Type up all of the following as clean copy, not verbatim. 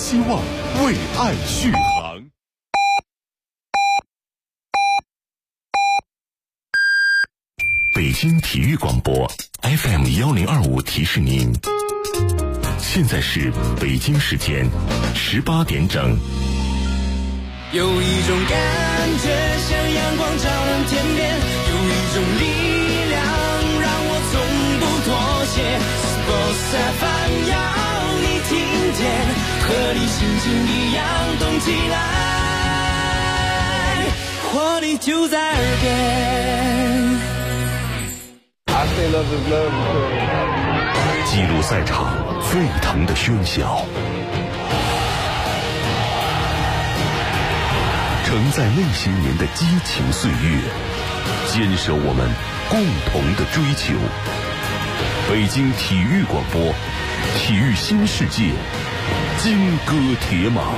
希望，为爱续航。北京体育广播 FM1025提示您，现在是北京时间18点整。 有一种感觉像阳光照亮天边，有一种力量让我从不妥协。Sports FM 要你听见，和你心情一样动起来，活力就在耳边。 I say love is love. 记录赛场沸腾的喧嚣，承载那些年的激情岁月，坚守我们共同的追求。北京体育广播，体育新世界，金戈铁马。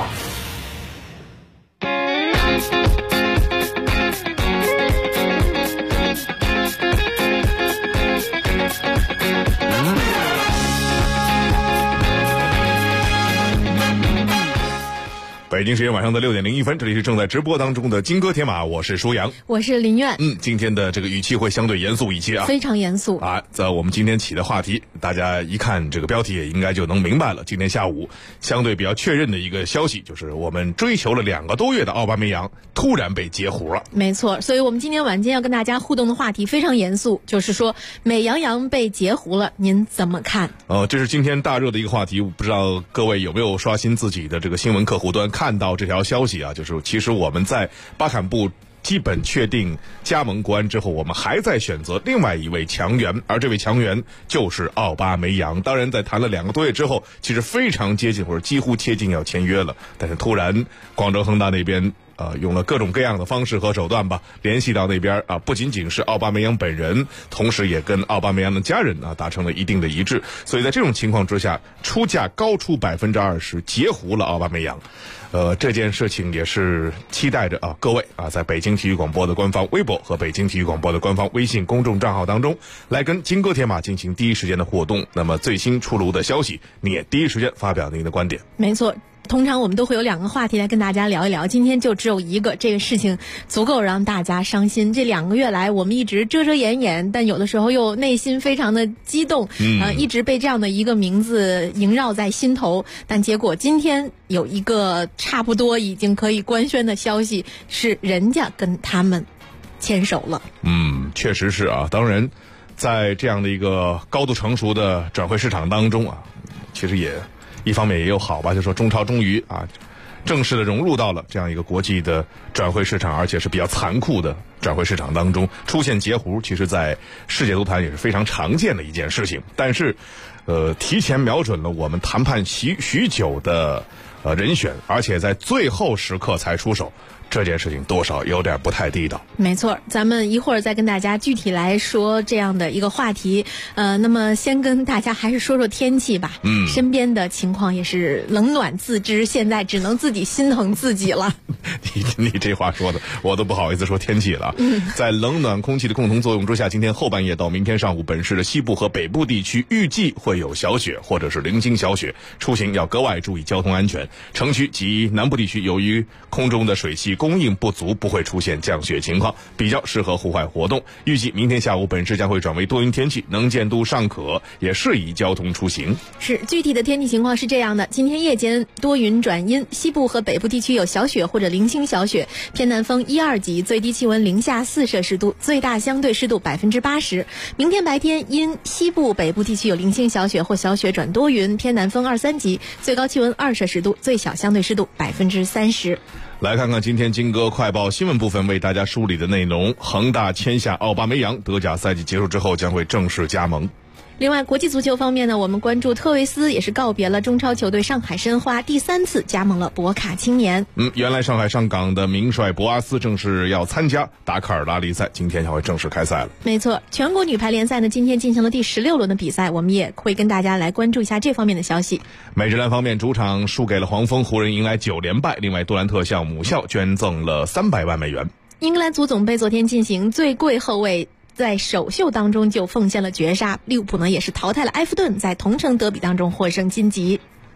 北京时间晚上的6点01分，这里是正在直播当中的金戈铁马，我是舒阳， 我是林苑。 今天的这个语气会相对严肃一些啊， 非常严肃啊。在我们今天起的话题，大家一看这个标题也应该就能明白了。今天下午相对比较确认的一个消息，就是我们追求了2个多月的奥巴梅扬突然被截胡了。 没错，所以我们今天晚间要跟大家互动的话题非常严肃，就是说美羊羊被截胡了，您怎么看？ 这是今天大热的一个话题，不知道各位有没有刷新自己的这个新闻客户端看到这条消息啊？就是其实我们在巴坎布基本确定加盟国安之后，我们还在选择另外一位强援，而这位强援就是奥巴梅扬。当然在谈了2个多月之后，其实非常接近或者几乎接近要签约了，但是突然广州恒大那边用了各种各样的方式和手段吧，联系到那边不仅仅是奥巴梅扬本人，同时也跟奥巴梅扬的家人达成了一定的一致。所以在这种情况之下，出价高出20%，截胡了奥巴梅扬。这件事情也是期待着各位在北京体育广播的官方微博和北京体育广播的官方微信公众账号当中来跟金戈铁马进行第一时间的互动。那么最新出炉的消息，你也第一时间发表您的观点。 没错。通常我们都会有2个话题来跟大家聊一聊，今天就只有一个，这个事情足够让大家伤心。这2个月来我们一直遮遮掩掩，但有的时候又内心非常的激动，一直被这样的一个名字萦绕在心头。但结果今天有一个差不多已经可以官宣的消息，是人家跟他们牵手了。 确实是啊。当然在这样的一个高度成熟的转会市场当中其实也一方面也有好吧，就说中超终于正式的融入到了这样一个国际的转会市场，而且是比较残酷的转会市场当中，出现截胡，其实在世界足坛也是非常常见的一件事情。但是提前瞄准了我们谈判许久的人选，而且在最后时刻才出手，这件事情多少有点不太地道。 没错，咱们一会儿再跟大家具体来说这样的一个话题。那么先跟大家还是说说天气吧。身边的情况也是冷暖自知，现在只能自己心疼自己了。 你这话说的我都不好意思说天气了。在冷暖空气的共同作用之下，今天后半夜到明天上午，本市的西部和北部地区预计会有小雪或者是零星小雪，出行要格外注意交通安全。城区及南部地区由于空中的水汽供应不足，不会出现降雪情况，比较适合户外活动。预计明天下午本市将会转为多云天气，能见度尚可，也适宜交通出行。 是，具体的天气情况是这样的：今天夜间多云转阴，西部和北部地区有小雪或者零星小雪，偏南风1、2级，最低气温零下4摄氏度，最大相对湿度80%。明天白天因西部北部地区有零星小雪或小雪转多云，偏南风2、3级，最高气温2摄氏度，最小相对湿度30%。 来看看今天金戈快报新闻部分为大家梳理的内容。恒大签下奥巴梅扬，德甲赛季结束之后将会正式加盟。 另外，国际足球方面呢，我们关注特维斯也是告别了中超球队上海申花，第3次加盟了博卡青年。 原来上海上港的名帅博阿斯正式要参加达喀尔拉力赛，今天将会正式开赛了。 没错，全国女排联赛呢，今天进行了第16轮的比赛，我们也会跟大家来关注一下这方面的消息。 美职篮方面，主场输给了黄蜂，湖人迎来9连败。另外，杜兰特向母校捐赠了300万美元。 英格兰足总杯昨天进行，最贵后卫在首秀当中就奉献了绝杀，利物浦呢也是淘汰了埃弗顿，在同城德比当中获胜晋级。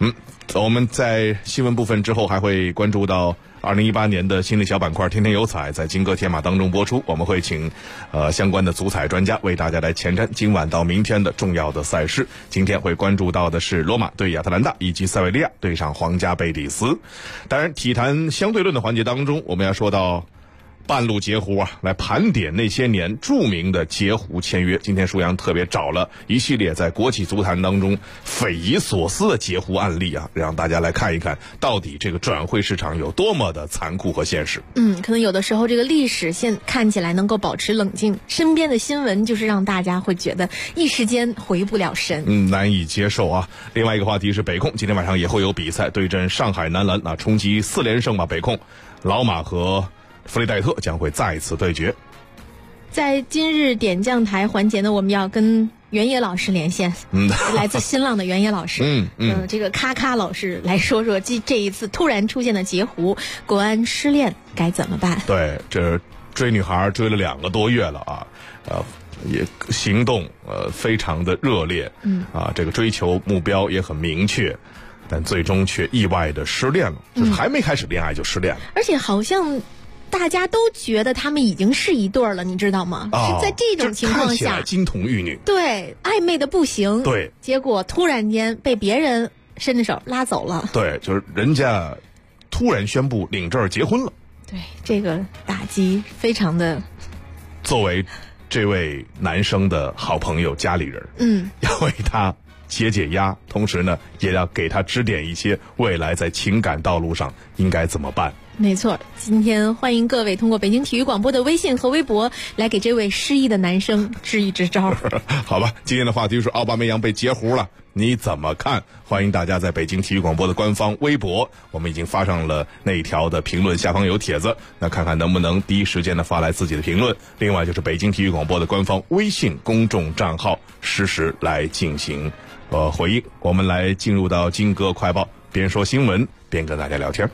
我们在新闻部分之后还会关注到2018年的新的小板块天天有彩在金戈铁马当中播出，我们会请相关的足彩专家为大家来前瞻今晚到明天的重要的赛事。今天会关注到的是罗马对亚特兰大，以及塞维利亚对上皇家贝蒂斯。当然体坛相对论的环节当中，我们要说到半路截胡来盘点那些年著名的截胡签约。今天舒阳特别找了一系列在国际足坛当中匪夷所思的截胡案例让大家来看一看到底这个转会市场有多么的残酷和现实。 可能有的时候这个历史现看起来能够保持冷静，身边的新闻就是让大家会觉得一时间回不了神， 难以接受另外一个话题是北控，今天晚上也会有比赛对阵上海男篮冲击4连胜北控老马和弗雷戴特将会再次对决。 在今日点将台环节呢，我们要跟袁野老师连线，来自新浪的袁野老师，这个咔咔老师来说说这一次突然出现的截胡，国安失恋该怎么办？ 对，这追女孩追了2个多月了也行动非常的热烈，这个追求目标也很明确，但最终却意外的失恋了，就是还没开始恋爱就失恋了， 而且好像大家都觉得他们已经是一对了，你知道吗？是在这种情况下， 看起来金童玉女， 对，暧昧的不行， 对， 结果突然间被别人伸着手拉走了， 对，就是人家突然宣布领证结婚了， 对，这个打击非常的。 作为这位男生的好朋友家里人，要为他解压，同时呢，也要给他指点一些未来在情感道路上应该怎么办。 没错，今天欢迎各位通过北京体育广播的微信和微博来给这位失意的男生支一支招。 好吧，今天的话题是奥巴梅扬被截胡了，你怎么看？欢迎大家在北京体育广播的官方微博，我们已经发上了那一条的评论，下方有帖子，那看看能不能第一时间的发来自己的评论。另外就是北京体育广播的官方微信公众账号，实时来进行回应。我们来进入到金戈快报，边说新闻边跟大家聊天。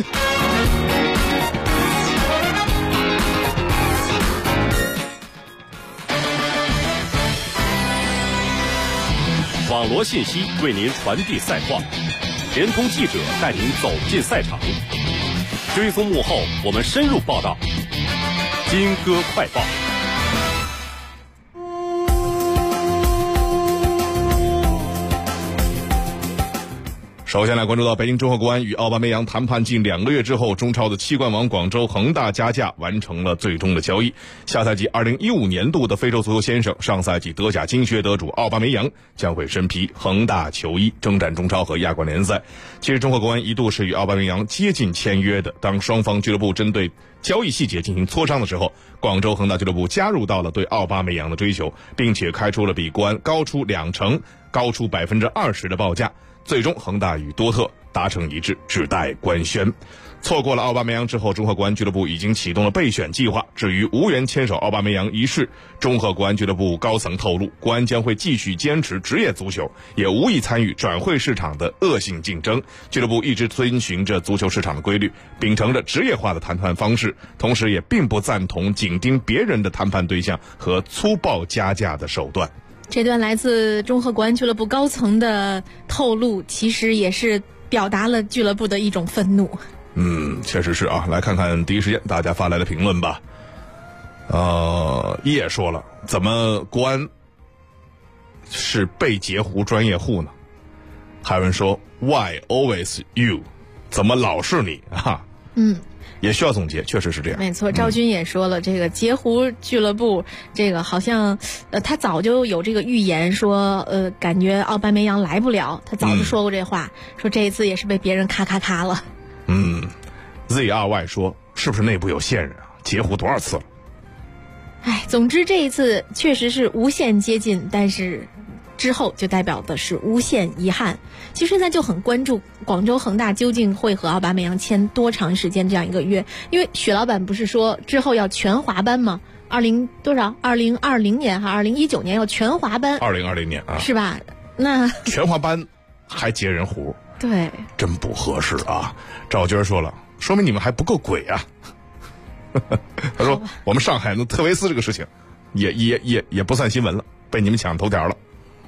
网罗信息为您传递赛况，联通记者带您走进赛场，追踪幕后，我们深入报道。金戈快报。 首先来关注到北京中赫国安与奥巴梅扬谈判近2个月之后，中超的7冠王广州恒大加价完成了最终的交易。下赛季2015年度的非洲足球先生，上赛季德甲金靴得主奥巴梅扬将会身披恒大球衣征战中超和亚冠联赛。其实中赫国安一度是与奥巴梅扬接近签约的，当双方俱乐部针对交易细节进行磋商的时候，广州恒大俱乐部加入到了对奥巴梅扬的追求，并且开出了比国安高出20%、高出20%的报价。最终恒大与多特达成一致，只待官宣。错过了奥巴梅扬之后，中赫国安俱乐部已经启动了备选计划。至于无缘牵手奥巴梅扬一事，中赫国安俱乐部高层透露，国安将会继续坚持职业足球，也无意参与转会市场的恶性竞争。俱乐部一直遵循着足球市场的规律，秉承着职业化的谈判方式，同时也并不赞同紧盯别人的谈判对象和粗暴加价的手段。 这段来自中赫国安俱乐部高层的透露，其实也是表达了俱乐部的一种愤怒。 确实是来看看第一时间大家发来的评论吧。叶说了，怎么国安是被截胡专业户呢？还有人说 Why always you？ 怎么老是你也需要总结，确实是这样。 没错，赵军也说了，这个截胡俱乐部，这个好像他早就有这个预言说，感觉奥巴梅扬来不了，他早就说过这话，说这一次也是被别人咔咔咔了。 ZRY 说，是不是内部有线人截胡多少次了？ 总之这一次确实是无限接近，但是之后就代表的是无限遗憾。其实现在就很关注广州恒大究竟会和奥巴梅扬签多长时间这样一个约，因为许老板不是说之后要全华班吗？2020年还2019年要全华班 ？2020年是吧？那全华班还截人胡， 对， 真不合适赵军说了，说明你们还不够鬼他说我们上海的特维斯这个事情也不算新闻了，被你们抢头条了。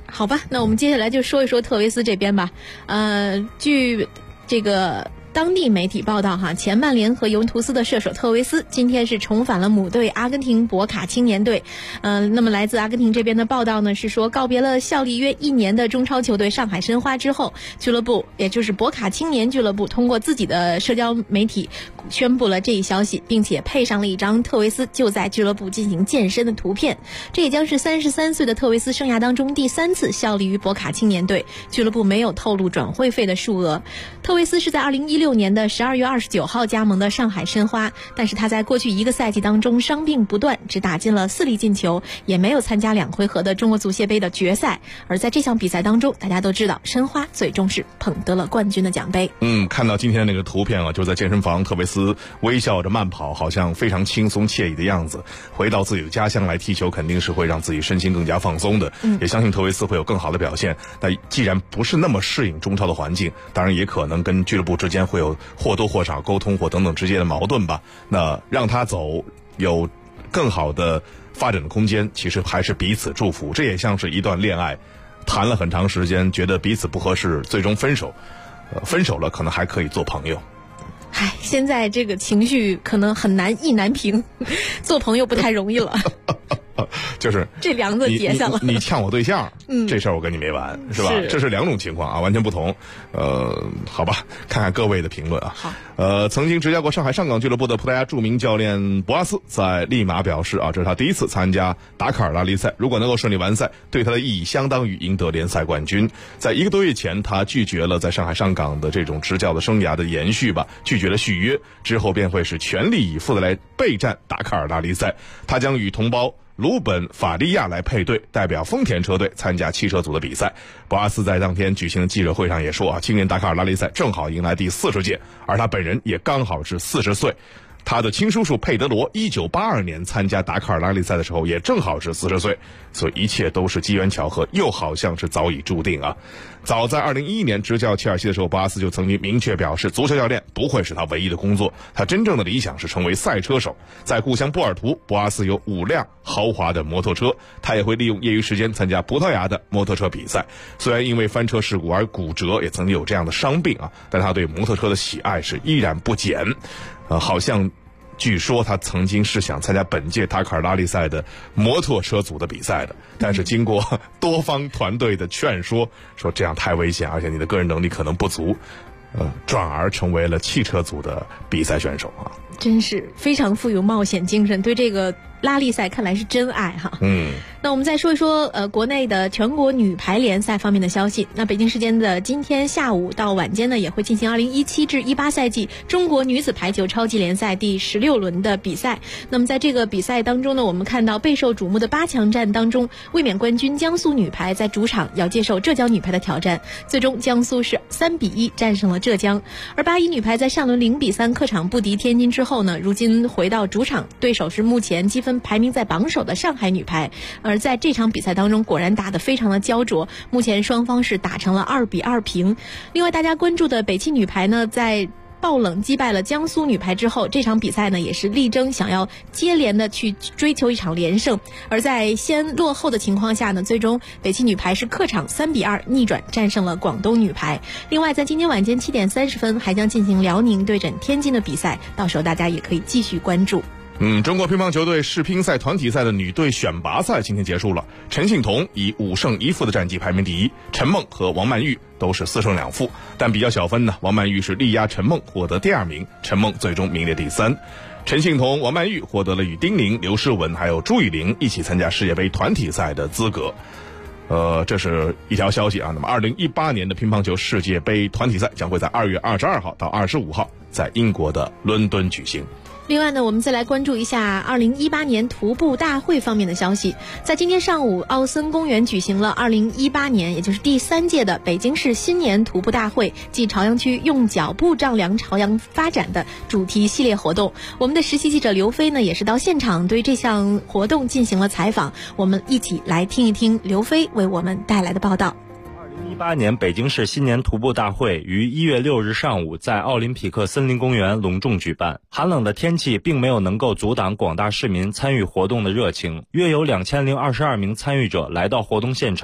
好吧，那我们接下来就说一说特维斯这边吧。据这个当地媒体报道哈，前曼联和尤文图斯的射手特维斯今天是重返了母队阿根廷博卡青年队。那么来自阿根廷这边的报道呢是说，告别了效力约1年的中超球队上海申花之后，俱乐部也就是博卡青年俱乐部通过自己的社交媒体宣布了这一消息，并且配上了一张特维斯就在俱乐部进行健身的图片。这也将是33岁的特维斯生涯当中第3次效力于博卡青年队，俱乐部没有透露转会费的数额。特维斯是在2016年的12月29号加盟的上海申花，但是他在过去1个赛季当中伤病不断，只打进了4粒进球，也没有参加2回合的中国足协杯的决赛。而在这项比赛当中，大家都知道申花最终是捧得了冠军的奖杯。 看到今天那个图片啊，就在健身房，特维斯微笑着慢跑，好像非常轻松惬意的样子。回到自己的家乡来踢球，肯定是会让自己身心更加放松的。也相信特维斯会有更好的表现。但既然不是那么适应中超的环境，当然也可能跟俱乐部之间会有或多或少沟通或等等之间的矛盾吧。那让他走，有更好的发展的空间，其实还是彼此祝福。这也像是一段恋爱，谈了很长时间，觉得彼此不合适，最终分手。分手了，可能还可以做朋友。 现在这个情绪可能很难意难平，做朋友不太容易了。 就是这梁子结下了， 你呛我对象，这事儿我跟你没完，是吧？这是2种情况啊，完全不同。好吧，看看各位的评论啊。 好。 曾经执教过上海上港俱乐部的葡萄牙著名教练博阿斯在利马表示啊，这是他第1次参加达喀尔拉力赛，如果能够顺利完赛，对他的意义相当于赢得联赛冠军。在1个多月前，他拒绝了在上海上港的这种执教的生涯的延续吧，拒绝了续约，之后便会是全力以赴的来备战达喀尔拉力赛。他将与同胞鲁本法利亚来配对，代表丰田车队参加汽车组的比赛。博阿斯在当天举行的记者会上也说啊，今年达喀尔拉力赛正好迎来第40届，而他本人也刚好是40岁。他的亲叔叔佩德罗1982年参加达喀尔拉力赛的时候也正好是40岁，所以一切都是机缘巧合，又好像是早已注定啊。早在2011年执教切尔西的时候，博阿斯就曾经明确表示，足球教练不会是他唯一的工作，他真正的理想是成为赛车手。在故乡波尔图，博阿斯有5辆豪华的摩托车，他也会利用业余时间参加葡萄牙的摩托车比赛。虽然因为翻车事故而骨折，也曾经有这样的伤病啊，但他对摩托车的喜爱是依然不减。好像据说他曾经是想参加本届达喀尔拉力赛的摩托车组的比赛的，但是经过多方团队的劝说，说这样太危险，而且你的个人能力可能不足，转而成为了汽车组的比赛选手啊。 真是非常富有冒险精神，对这个拉力赛看来是真爱哈。那我们再说一说国内的全国女排联赛方面的消息。那北京时间的今天下午到晚间呢，也会进行2017至18赛季中国女子排球超级联赛第16轮的比赛。那么在这个比赛当中呢，我们看到备受瞩目的8强战当中，卫冕冠军江苏女排在主场要接受浙江女排的挑战，最终江苏是3-1战胜了浙江。而8-1女排在上轮0-3客场不敌天津之后呢，如今回到主场，对手是目前积分排名在榜首的上海女排。而在这场比赛当中，果然打得非常的焦灼，目前双方是打成了2-2平。另外大家关注的北汽女排呢，在爆冷击败了江苏女排之后，这场比赛呢也是力争想要接连的去追求一场连胜。而在先落后的情况下呢，最终北汽女排是客场3-2逆转战胜了广东女排。另外在今天晚间7点30分还将进行辽宁对阵天津的比赛，到时候大家也可以继续关注。 中国乒乓球队世乒赛团体赛的女队选拔赛今天结束了，陈幸同以5胜1负的战绩排名第1，陈梦和王曼玉都是4胜2负，但比较小分呢，王曼玉是力压陈梦获得第2名，陈梦最终名列第3。陈幸同、王曼玉获得了与丁宁、刘诗雯还有朱雨玲一起参加世界杯团体赛的资格。这是一条消息啊。那么2018年的乒乓球世界杯团体赛将会在2月22号到25号在英国的伦敦举行。 另外呢，我们再来关注一下2018年徒步大会方面的消息。在今天上午，奥森公园举行了2018年，也就是第3届的北京市新年徒步大会暨朝阳区用脚步丈量朝阳发展的主题系列活动。我们的实习记者刘飞呢，也是到现场对这项活动进行了采访。我们一起来听一听刘飞为我们带来的报道。 2018年北京市新年徒步大会于1月6日上午在奥林匹克森林公园隆重举办。寒冷的天气并没有能够阻挡广大市民参与活动的热情，约有2022名参与者来到活动现场，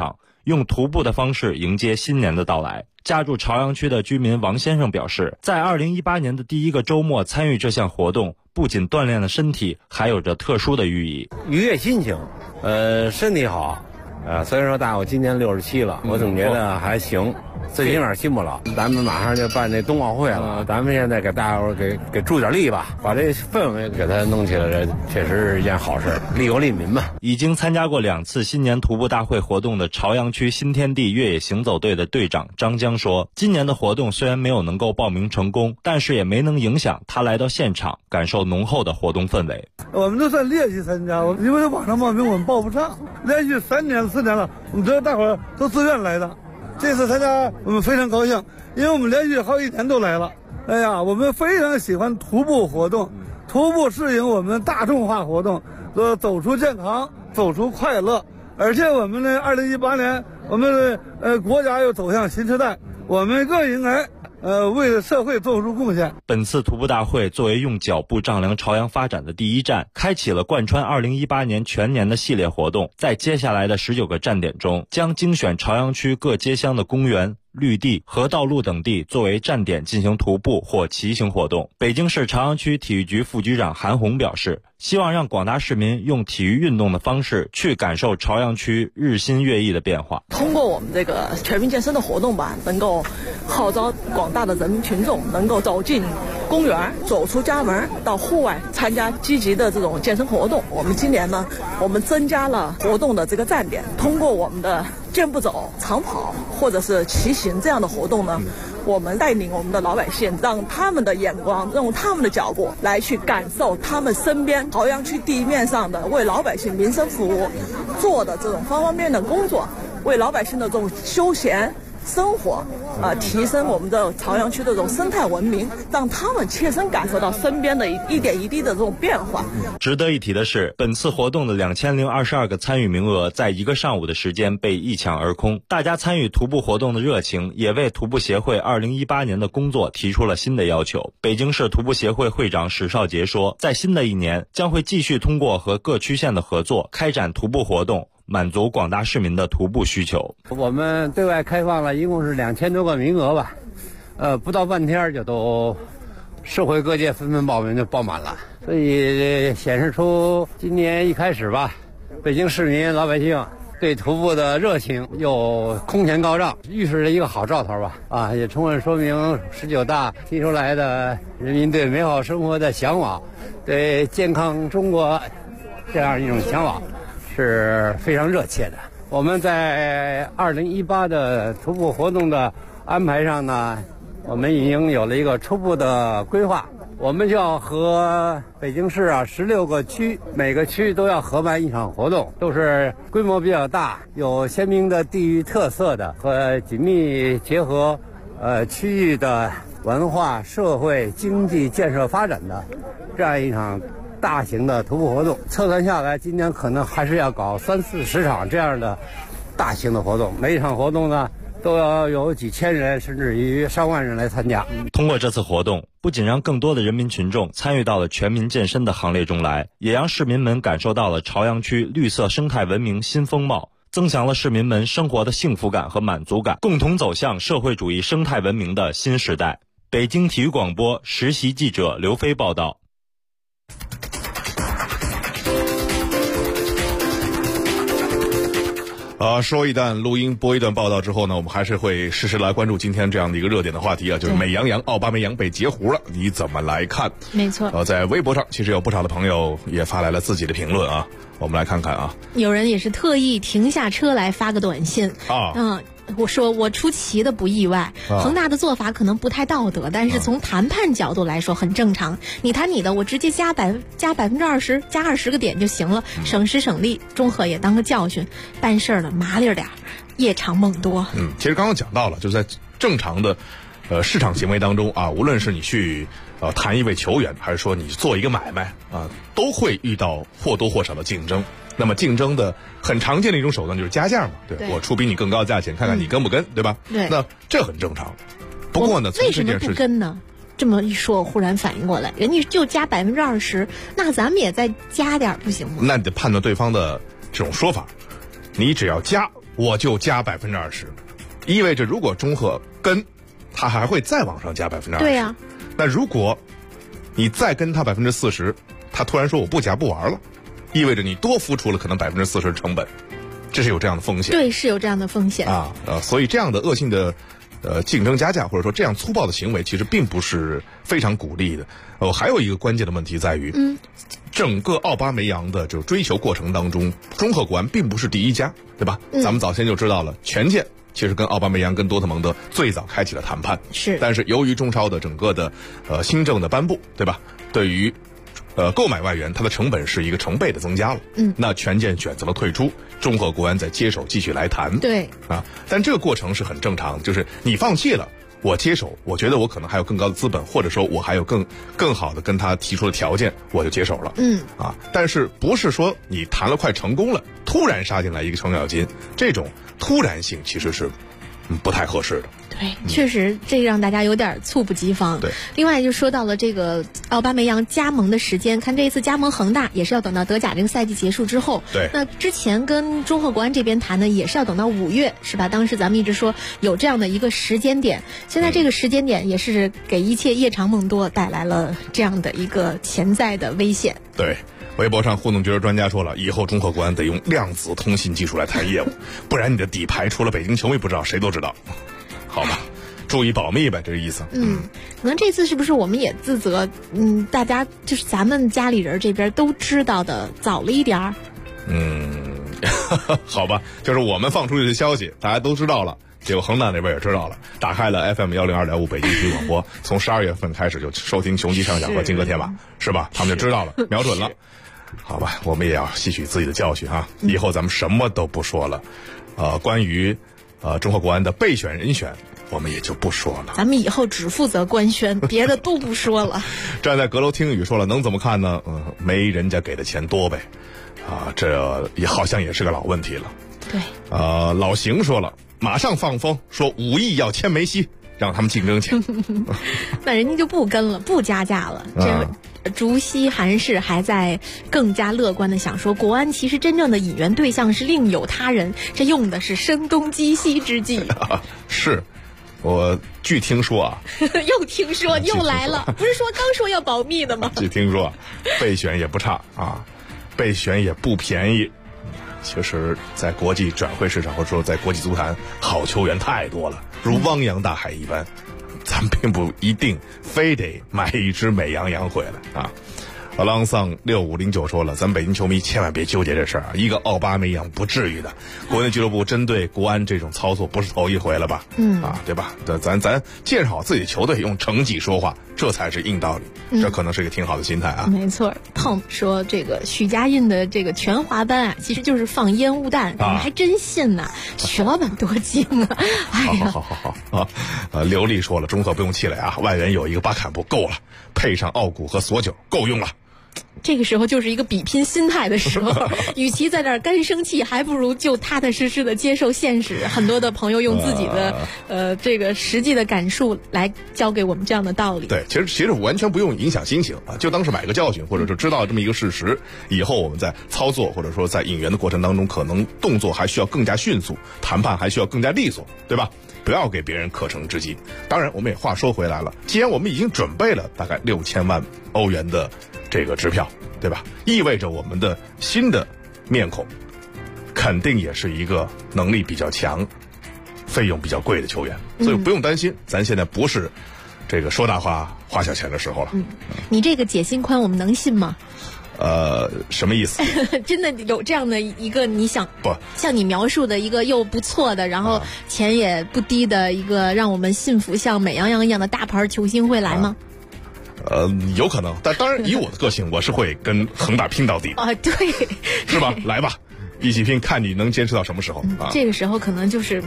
用徒步的方式迎接新年的到来。家住朝阳区的居民王先生表示，在2018年的第一个周末参与这项活动，不仅锻炼了身体，还有着特殊的寓意。 愉悦心情，身体好，虽然说大我今年67了，我总觉得还行。最起码心不老，咱们马上就办那冬奥会了，咱们现在给大伙儿给助点力吧，把这氛围给它弄起来，这确实是一件好事，利国利民嘛。 已经参加过2次新年徒步大会活动的朝阳区新天地越野行走队的队长张江说，今年的活动虽然没有能够报名成功，但是也没能影响他来到现场感受浓厚的活动氛围。 我们都算练习参加，因为网上报名我们报不上，连续3年4年了，我们这大伙儿都自愿来的。这次参加我们非常高兴，因为我们连续好几年都来了。哎呀，我们非常喜欢徒步活动，徒步适应我们大众化活动，走出健康，走出快乐。而且我们呢，2018年我们国家又走向新时代，我们更应该为社会做出贡献。 本次徒步大会作为用脚步丈量朝阳发展的第一站，开启了贯穿2018年全年的系列活动。在接下来的19个站点中，将精选朝阳区各街乡的公园、绿地和道路等地作为站点进行徒步或骑行活动。北京市朝阳区体育局副局长韩红表示，希望让广大市民用体育运动的方式去感受朝阳区日新月异的变化。 通过我们这个全民健身的活动吧，能够号召广大的人民群众能够走进公园，走出家门，到户外参加积极的这种健身活动。我们今年呢，我们增加了活动的这个站点，通过我们的健步走、长跑或者是骑行这样的活动呢，我们带领我们的老百姓，让他们的眼光，用他们的脚步来去感受他们身边朝阳区地面上的为老百姓民生服务做的这种方方面面的工作，为老百姓的这种休闲生活提升我们的朝阳区的这种生态文明，让他们切身感受到身边的一点一滴的这种变化。 值得一提的是，本次活动的2022个参与名额在一个上午的时间被一抢而空。大家参与徒步活动的热情也为徒步协会2018年的工作提出了新的要求。北京市徒步协会会长史少杰说，在新的一年将会继续通过和各区县的合作开展徒步活动，满足广大市民的徒步需求。 我们对外开放了一共是2000多个名额吧，不到半天就都社会各界纷纷报名，就报满了。所以显示出今年一开始吧，北京市民老百姓对徒步的热情又空前高涨，预示着一个好兆头吧。也充分说明19大提出来的人民对美好生活的向往，对健康中国这样一种向往是非常热切的。我们在2018的徒步活动的安排上呢，我们已经有了一个初步的规划。我们就要和北京市16个区，每个区都要合办一场活动，都是规模比较大、有鲜明的地域特色的和紧密结合区域的文化、社会、经济建设发展的这样一场大型的徒步活动。测算下来，今年可能还是要搞30-40场这样的大型的活动，每一场活动呢都要有几千人甚至于上万人来参加。 通过这次活动，不仅让更多的人民群众参与到了全民健身的行列中来，也让市民们感受到了朝阳区绿色生态文明新风貌，增强了市民们生活的幸福感和满足感，共同走向社会主义生态文明的新时代。北京体育广播实习记者刘飞报道。 说一段录音，播一段报道之后呢，我们还是会实时来关注今天这样的一个热点的话题就是美羊羊奥巴梅扬被截胡了，你怎么来看？ 没错。在微博上其实有不少的朋友也发来了自己的评论我们来看看有人也是特意停下车来发个短信我说我出奇的不意外，恒大的做法可能不太道德，但是从谈判角度来说很正常。你谈你的，我直接加20%，加20个点就行了，省时省力，中赫也当个教训，办事了麻利点，夜长梦多。 其实刚刚讲到了，就是在正常的市场行为当中无论是你去谈一位球员，还是说你做一个买卖都会遇到或多或少的竞争。那么竞争的很常见的一种手段就是加价嘛，对，我出比你更高的价钱，看看你跟不跟，对吧？ 对， 那这很正常。不过呢， 为什么不跟呢？这么一说，我忽然反应过来，人家就加20%，那咱们也再加点不行吗？ 那你得判断对方的这种说法，你只要加， 我就加20%，意味着如果中赫跟，他还会再往上加20%。 对呀。 那如果你再跟他40%，他突然说我不加不玩了，意味着你多付出了可能40%的成本，这是有这样的风险。 对，是有这样的风险所以这样的恶性的竞争加价，或者说这样粗暴的行为，其实并不是非常鼓励的。还有一个关键的问题在于，整个奥巴梅扬的这个追求过程当中，中赫国安并不是第一家，对吧？咱们早先就知道了，权健其实跟奥巴梅扬跟多特蒙德最早开启了谈判， 是。 但是由于中超的整个的新政的颁布，对吧？对于购买外援，它的成本是一个成倍的增加了。那权健选择了退出，中赫国安在接手继续来谈。 对但这个过程是很正常的，就是你放弃了，我接手，我觉得我可能还有更高的资本，或者说我还有更好的跟他提出的条件，我就接手了。但是不是说你谈了快成功了，突然杀进来一个程咬金，这种突然性其实是不太合适的。 对，确实这让大家有点猝不及防。 对， 另外就说到了这个奥巴梅扬加盟的时间，看这一次加盟恒大也是要等到德甲这个赛季结束之后。 对， 那之前跟中赫国安这边谈的也是要等到5月，是吧？当时咱们一直说有这样的一个时间点，现在这个时间点也是给一切夜长梦多带来了这样的一个潜在的危险。 对。微博上互动角专家说了，以后中赫国安得用量子通信技术来谈业务，不然你的底牌除了北京球迷不知道，谁都知道。好吧，注意保密呗，这个意思。 可能这次是不是我们也自责？大家就是咱们家里人这边都知道的早了一点儿。 好吧，就是我们放出去的消息，大家都知道了。结果恒大那边也知道了，打开了 FM 102.5北京体育广播，从12月份开始就收听雄鸡上下和金戈铁马，是吧？他们就知道了，瞄准了。好吧，我们也要吸取自己的教训哈，以后咱们什么都不说了。关于中赫国安的备选人选，我们也就不说了。 咱们以后只负责官宣，别的都不说了。 站在阁楼听雨说了，能怎么看呢？没人家给的钱多呗。这也好像也是个老问题了。 对。 老邢说了，马上放风说5亿要签梅西，让他们竞争去。 那人家就不跟了，不加价了。竹溪韩氏还在更加乐观的想说，国安其实真正的引援对象是另有他人，这用的是声东击西之计。 是，我据听说又听说又来了，不是说刚说要保密的吗？ 据听说，备选也不差备选也不便宜。其实在国际转会市场或者说在国际足坛，好球员太多了，如汪洋大海一般，咱并不一定非得买一只美羊羊回来朗桑6509说了，咱北京球迷千万别纠结这事儿一个奥巴梅扬不至于的。国内俱乐部针对国安这种操作不是头一回了吧？对吧？咱介绍好自己的球队，用成绩说话，这才是硬道理。这可能是一个挺好的心态没错。Tom 说这个许家印的这个全华班其实就是放烟雾弹，你们还真信呢？血本多精啊！哎呀， 好。刘丽说了，中赫不用气馁外援有一个巴坎布够了，配上奥古和索九够用了。 这个时候就是一个比拼心态的时候，与其在那儿干生气，还不如就踏踏实实的接受现实。很多的朋友用自己的这个实际的感受来教给我们这样的道理。 对，其实完全不用影响心情就当是买个教训，或者说知道这么一个事实，以后我们在操作或者说在引援的过程当中，可能动作还需要更加迅速，谈判还需要更加利索，对吧？不要给别人可乘之机。当然，我们也话说回来了，既然我们已经准备了大概6000万欧元的这个支票，对吧？意味着我们的新的面孔肯定也是一个能力比较强、费用比较贵的球员，所以不用担心，咱现在不是这个说大话花小钱的时候了。 你这个解心宽我们能信吗？ 什么意思？ 真的有这样的一个你想不像你描述的一个又不错的，然后钱也不低的一个让我们信服像美羊羊一样的大牌球星会来吗？ 有可能，但当然以我的个性，我是会跟恒大拼到底对， 是吧？来吧，一起拼，看你能坚持到什么时候这个时候可能就是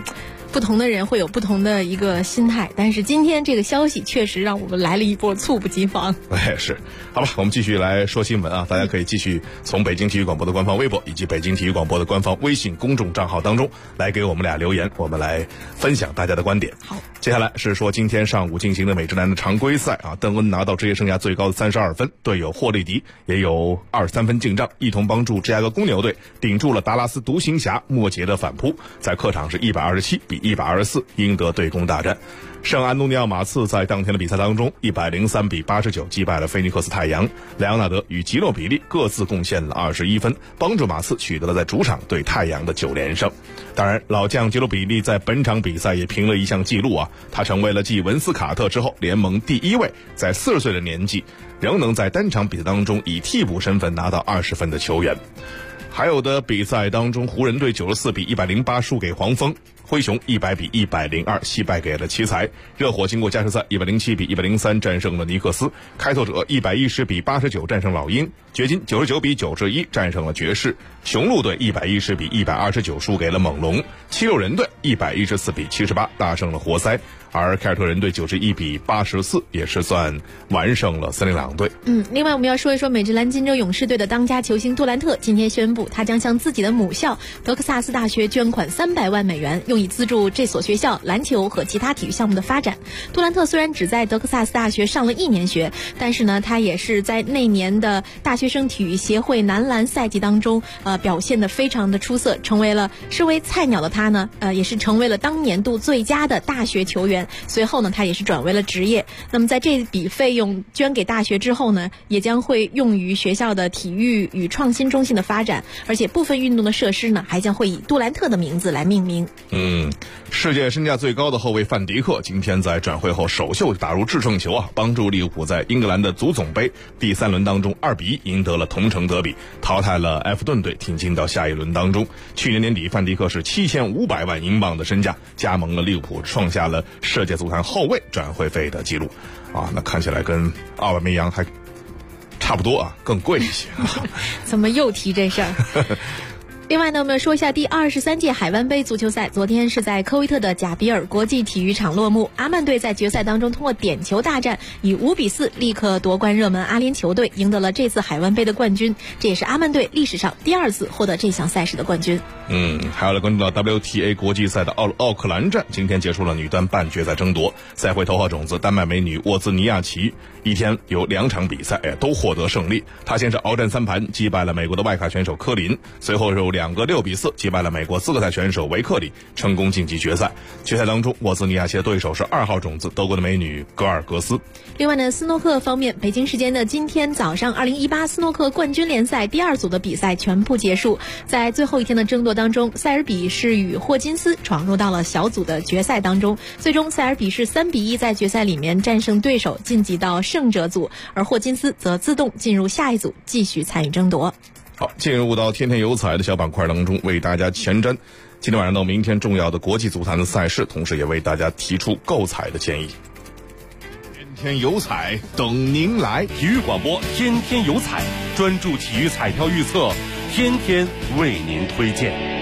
不同的人会有不同的一个心态，但是今天这个消息确实让我们来了一波猝不及防。 是，好吧，我们继续来说新闻啊，大家可以继续从北京体育广播的官方微博以及北京体育广播的官方微信公众账号当中来给我们俩留言，我们来分享大家的观点。 好， 接下来是说今天上午进行的美职篮的常规赛啊，邓恩拿到职业生涯最高的32分，队友霍利迪也有23分进账，一同帮助芝加哥公牛队顶住了达拉斯独行侠末节的反扑，在客场是127比124赢得对攻大战。圣安东尼奥马刺在当天的比赛当中103比89击败了菲尼克斯太阳，莱昂纳德与吉诺比利各自贡献了21分，帮助马刺取得了在主场对太阳的9连胜。当然，老将吉诺比利在本场比赛也评了一项纪录啊，他成为了继文斯卡特之后联盟第1位在40岁的年纪仍能在单场比赛当中以替补身份拿到20分的球员。还有的比赛当中，湖人队94比108输给黄蜂，灰熊100比102惜败给了奇才，热火经过加时赛107比103战胜了尼克斯，开拓者110比89战胜老鹰，掘金99比91战胜了爵士，雄鹿队110比129输给了猛龙，七六人队114比78大胜了活塞，而凯尔特人队91比84也是算完胜了森林狼队。 另外我们要说一说美职篮金州勇士队的当家球星杜兰特今天宣布，他将向自己的母校德克萨斯大学捐款300万美元，用以资助这所学校篮球和其他体育项目的发展。杜兰特虽然只在德克萨斯大学上了1年学，但是呢，他也是在那年的大学生体育协会男篮赛季当中，表现得非常的出色，身为菜鸟的他呢，也是成为了当年度最佳的大学球员。随后呢，他也是转为了职业。那么在这笔费用捐给大学之后呢，也将会用于学校的体育与创新中心的发展，而且部分运动的设施呢，还将会以杜兰特的名字来命名。 世界身价最高的后卫范迪克今天在转会后首秀打入制胜球啊，帮助利物浦在英格兰的足总杯第3轮当中2比1赢得了同城德比，淘汰了埃弗顿队，挺进到下一轮当中。去年年底，范迪克是7500万英镑的身价加盟了利物浦，创下了世界足坛后卫转会费的记录啊，那看起来跟奥巴梅扬还差不多啊，更贵一些。 怎么又提这事儿？另外呢，我们说一下第23届海湾杯足球赛，昨天是在科威特的贾比尔国际体育场落幕。阿曼队在决赛当中通过点球大战，以5比4立刻夺冠热门阿联酋队，赢得了这次海湾杯的冠军。这也是阿曼队历史上第2次获得这项赛事的冠军。 还要来关注到 WTA 国际赛的奥克兰站，今天结束了女单半决赛争夺，赛会头号种子丹麦美女沃兹尼亚奇一天有2场比赛都获得胜利。她先是鏖战3盘击败了美国的外卡选手科林，随后有2个6比4击败了美国资格赛选手维克里，成功晋级决赛。决赛当中，沃兹尼亚奇的对手是2号种子德国的美女格尔格斯。 另外呢，斯诺克方面，北京时间的今天早上，2018斯诺克冠军联赛第2组的比赛全部结束。在最后一天的争夺当中，塞尔比是与霍金斯闯入到了小组的决赛当中，最终塞尔比是3比1在决赛里面战胜对手，晋级到胜者组，而霍金斯则自动进入下一组继续参与争夺。 好，进入到天天有彩的小板块当中，为大家前瞻今天晚上到明天重要的国际足坛的赛事，同时也为大家提出购彩的建议。天天有彩等您来， 体育广播天天有彩，专注体育彩票预测，天天为您推荐。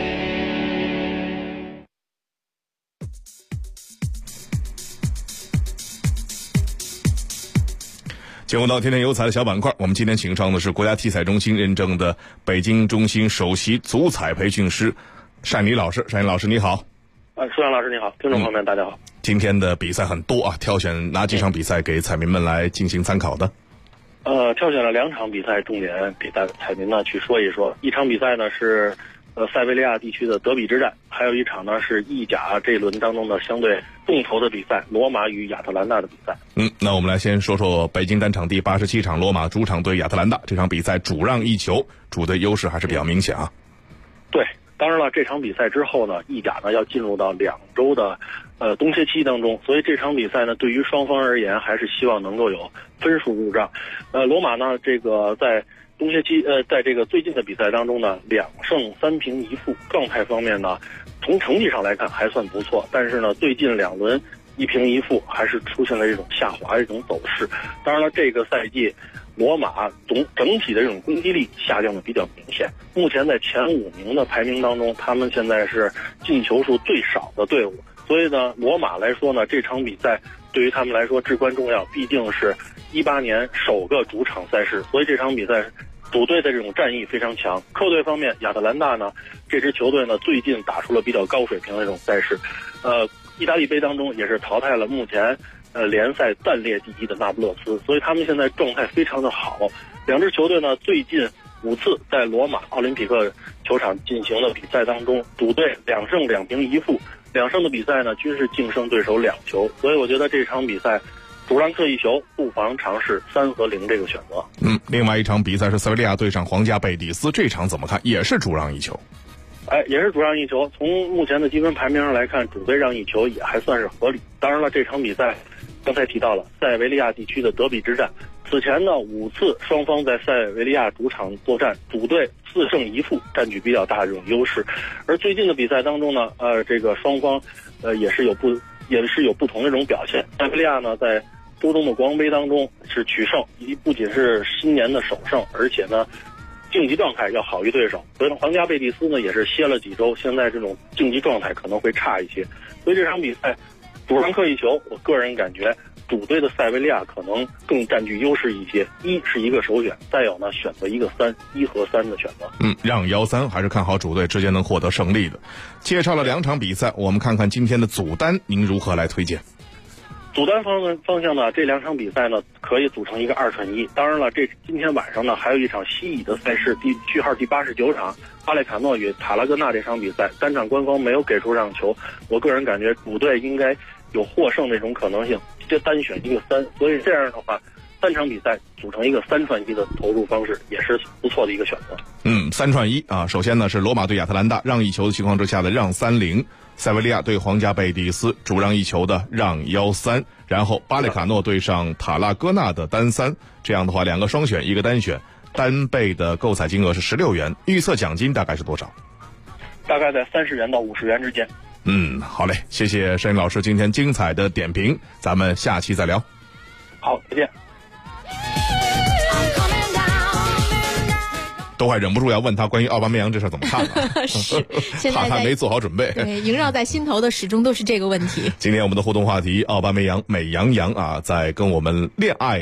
进入到天天有彩的小板块，我们今天请上的是国家体彩中心认证的北京中心首席足彩培训师单妮老师。单妮老师你好。 舒阳老师你好，听众朋友们大家好。 今天的比赛很多啊，挑选哪几场比赛给彩民们来进行参考的？ 挑选了2场比赛，重点给彩民呢去说一说。一场比赛呢是塞维利亚地区的德比之战，还有一场呢是意甲这一轮当中的相对重头的比赛，罗马与亚特兰大的比赛。 那我们来先说说北京单场第87场罗马主场对亚特兰大，这场比赛主让1球，主队优势还是比较明显啊。 对，当然了，这场比赛之后呢，意甲呢要进入到2周的冬歇期当中，所以这场比赛呢对于双方而言还是希望能够有分数入账。罗马呢这个在冬歇期在这个最近的比赛当中呢，2胜3平1负，状态方面呢从成绩上来看还算不错，但是呢最近2轮1平1负还是出现了这种下滑这种走势。当然了，这个赛季罗马整体的这种攻击力下降的比较明显，目前在前5名的排名当中，他们现在是进球数最少的队伍， 所以呢，罗马来说呢，这场比赛对于他们来说至关重要，毕竟是18年首个主场赛事，所以这场比赛主队的这种战意非常强。客队方面，亚特兰大呢，这支球队呢最近打出了比较高水平的这种赛事，意大利杯当中也是淘汰了目前联赛暂列第一的那不勒斯，所以他们现在状态非常的好。两支球队呢最近5次在罗马奥林匹克球场进行的比赛当中，主队2胜2平1负，2胜的比赛呢均是净胜对手2球，所以我觉得这场比赛主让客一球，不妨尝试3和0这个选择。 另外一场比赛是塞维利亚对上皇家贝蒂斯，这场怎么看？也是主让1球。 也是主让1球。从目前的积分排名上来看，主队让1球也还算是合理。当然了，这场比赛刚才提到了塞维利亚地区的德比之战，此前呢5次双方在塞维利亚主场作战，主队4胜1负，占据比较大的这种优势。而最近的比赛当中呢，这个双方也是有不同的这种表现。塞维利亚呢在周中的国王杯当中是取胜，不仅是新年的首胜，而且呢竞技状态要好于对手。所以皇家贝蒂斯呢也是歇了几周，现在这种竞技状态可能会差一些。所以这场比赛主让客1球，我个人感觉主队的塞维利亚可能更占据优势一些，1是一个首选，再有呢选择一个1和3的选择。 让1-3还是看好主队之间能获得胜利的。介绍了2场比赛，我们看看今天的组单您如何来推荐？ 组单方向呢，这2场比赛呢可以组成一个2串1。当然了，今天晚上呢还有一场西乙的赛事，序号第89场，巴列卡诺与塔拉戈纳这场比赛，3场官方没有给出让球，我个人感觉主队应该有获胜这种可能性，就单选一个3，所以这样的话3场比赛组成一个3串1的投入方式，也是不错的一个选择。 3串1啊，首先呢是罗马对亚特兰大让1球的情况之下的让3-0，塞维利亚对皇家贝蒂斯主让1球的让1-3，然后巴列卡诺对上塔拉戈纳的单3，这样的话2个双选1个单选，单倍的购彩金额是16元，预测奖金大概是多少？ 大概在30元到50元之间。 好嘞，谢谢申老师今天精彩的点评，咱们下期再聊。 好，再见。 都快忍不住要问他关于奥巴梅扬这事怎么看了是，现在怕他没做好准备。 对，萦绕在心头的始终都是这个问题。 今天我们的互动话题，奥巴梅扬美羊羊啊，在跟我们恋爱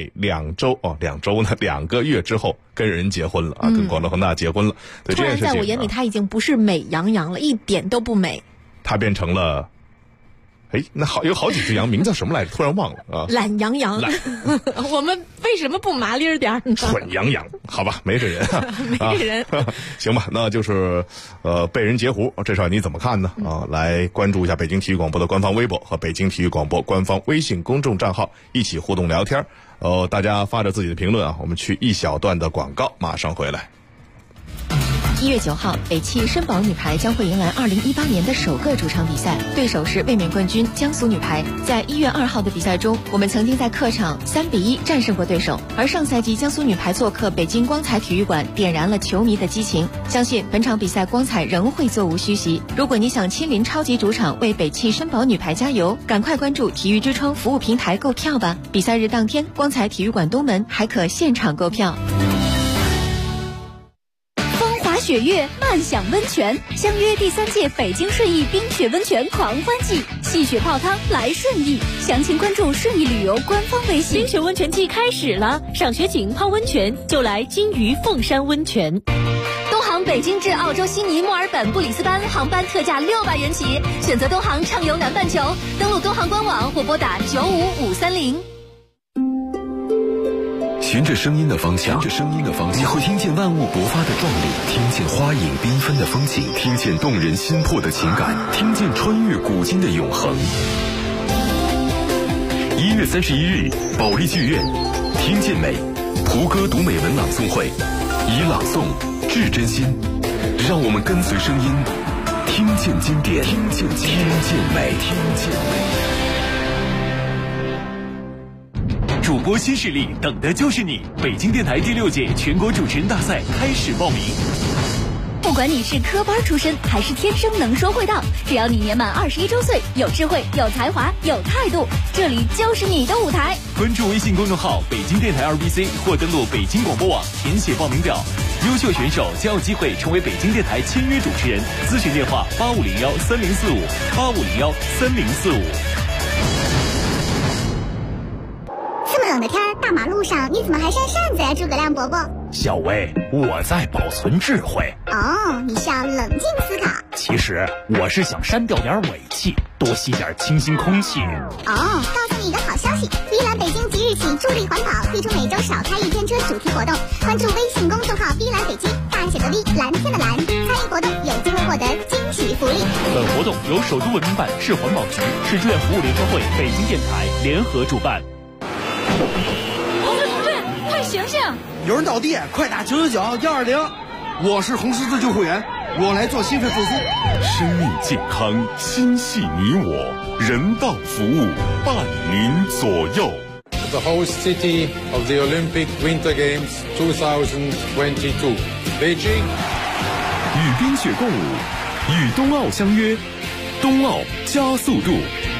2个月之后跟人结婚了啊，跟广州恒大结婚了。对， 突然在我眼里，他已经不是美羊羊了，一点都不美。 他变成了。那有好几只羊，名叫什么来着？突然忘了啊！ 懒羊羊，我们为什么不麻利点呢？ 蠢羊羊，好吧，没这人， 没这人， 行吧，那就是被人截胡这事儿你怎么看呢？来关注一下北京体育广播的官方微博和北京体育广播官方微信公众账号，一起互动聊天。大家发着自己的评论啊，我们去一小段的广告，马上回来。 1月9号，北汽绅宝女排将会迎来2018年的首个主场比赛，对手是卫冕冠军江苏女排。在1月2号的比赛中，我们曾经在客场3-1战胜过对手，而上赛季江苏女排做客北京光彩体育馆，点燃了球迷的激情。相信本场比赛光彩仍会座无虚席。如果你想亲临超级主场为北汽绅宝女排加油，赶快关注体育之窗服务平台购票吧。比赛日当天，光彩体育馆东门还可现场购票。 雪月漫享温泉，相约第3届北京顺义冰雪温泉狂欢季，戏雪泡汤来顺义，详情关注顺义旅游官方微信。 冰雪温泉季开始了，赏雪景泡温泉就来金鱼凤山温泉。 东航北京至澳洲悉尼、墨尔本、布里斯班航班特价600元起，选择东航畅游南半球，登录东航官网或拨打95530。 循着声音的方向，你会听见万物勃发的壮丽，听见花影缤纷的风景，听见动人心魄的情感，听见穿越古今的永恒。1月31日，保利剧院，听见美，胡歌读美文朗诵会，以朗诵致真心，让我们跟随声音，听见经典，听见美。 主播新势力，等的就是你！北京电台第6届全国主持人大赛开始报名。 不不管你是科班出身还是天生能说会道，只要你年满21周岁，有智慧、有才华、有态度，这里就是你的舞台。 关注微信公众号北京电台2BC 或登录北京广播网填写报名表，优秀选手将有机会成为北京电台签约主持人。咨询电话8501-3045，8501-3045。 这么冷的天，大马路上你怎么还扇扇子呀，诸葛亮伯伯？ 小薇，我在保存智慧。 哦，你是要冷静思考。 其实我是想删掉点尾气，多吸点清新空气。 哦，告诉你一个好消息，碧蓝北京即日起助力环保，推出每周少开一天车主题活动。关注微信公众号碧蓝北京，大写的 V， 蓝天的蓝，参与活动有机会获得惊喜福利。 本活动由首都文明办、市环保局、市志愿服务联合会、北京电台联合主办。 同志，快醒醒！ 有人倒地，快打999-120。我是红十字救护员，我来做心肺复苏。 生命健康，心系你我，人道服务伴您左右。 The host city of the Olympic Winter Games 2022, Beijing. 与冰雪共舞，与冬奥相约，冬奥加速度。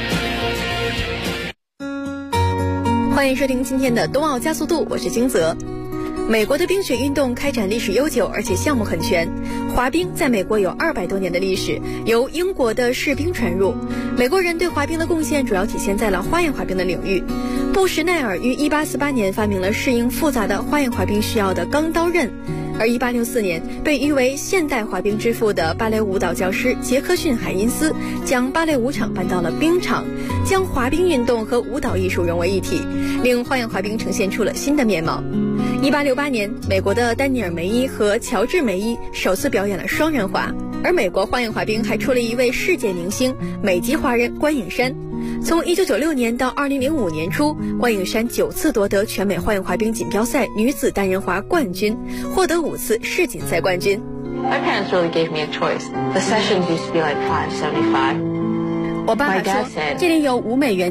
欢迎收听今天的冬奥加速度，我是金泽。美国的冰雪运动开展历史悠久，而且项目很全。滑冰在美国有200多年的历史，由英国的士兵传入。美国人对滑冰的贡献主要体现在了花样滑冰的领域。布什奈尔于1848年发明了适应复杂的花样滑冰需要的钢刀刃，而1864年被誉为现代滑冰之父的芭蕾舞蹈教师杰克逊·海因斯将芭蕾舞场搬到了冰场，将滑冰运动和舞蹈艺术融为一体，令花样滑冰呈现出了新的面貌。1868年，美国的丹尼尔·梅伊和乔治·梅伊首次表演了双人滑，而美国花样滑冰还出了一位世界明星美籍华人关颖珊。从1996年到2005年初，关颖珊9次夺得全美花样滑冰锦标赛女子单人滑冠军，获得5次世锦赛冠军。 My parents really gave me a choice. The sessions used to be like $5.75. 我爸爸说，这里有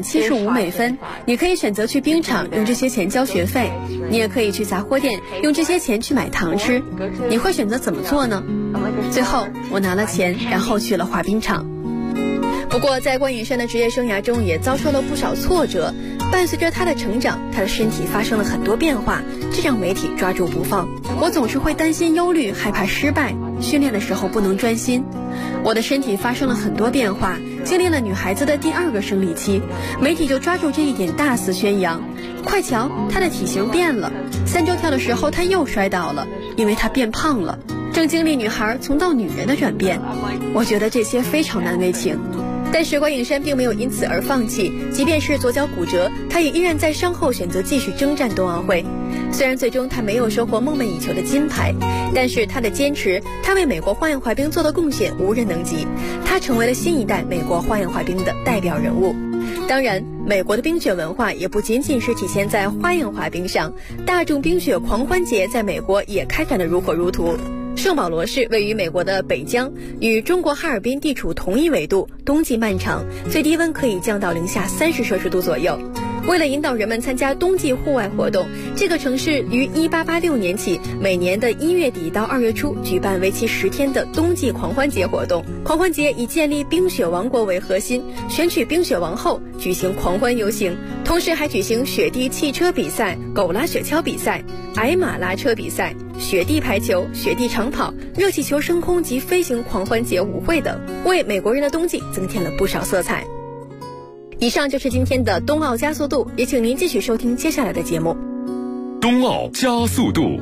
$5.75，你可以选择去冰场用这些钱交学费，你也可以去杂货店用这些钱去买糖吃，你会选择怎么做呢？最后我拿了钱，然后去了滑冰场。不过在关颖珊的职业生涯中也遭受了不少挫折，伴随着她的成长，她的身体发生了很多变化，这让媒体抓住不放。我总是会担心忧虑，害怕失败，训练的时候不能专心。我的身体发生了很多变化，经历了女孩子的第2个生理期，媒体就抓住这一点大肆宣扬。快瞧，她的体型变了，3周跳的时候她又摔倒了，因为她变胖了，正经历女孩从到女人的转变。我觉得这些非常难为情。但是关颖珊并没有因此而放弃，即便是左脚骨折，她也依然在伤后选择继续征战冬奥会。虽然最终她没有收获梦寐以求的金牌，但是她的坚持，她为美国花样滑冰做的贡献无人能及，她成为了新一代美国花样滑冰的代表人物。当然，美国的冰雪文化也不仅仅是体现在花样滑冰上，大众冰雪狂欢节在美国也开展得如火如荼。圣保罗市位于美国的北疆，与中国哈尔滨地处同一纬度，冬季漫长，最低温可以降到零下30摄氏度左右。为了引导人们参加冬季户外活动，这个城市于1886年起，每年的1月底到2月初举办为期10天的冬季狂欢节活动。狂欢节以建立冰雪王国为核心，选取冰雪王后，举行狂欢游行，同时还举行雪地汽车比赛、狗拉雪橇比赛、矮马拉车比赛、雪地排球、雪地长跑、热气球升空及飞行狂欢节舞会等，为美国人的冬季增添了不少色彩。以上就是今天的冬奥加速度，也请您继续收听接下来的节目。 冬奥加速度，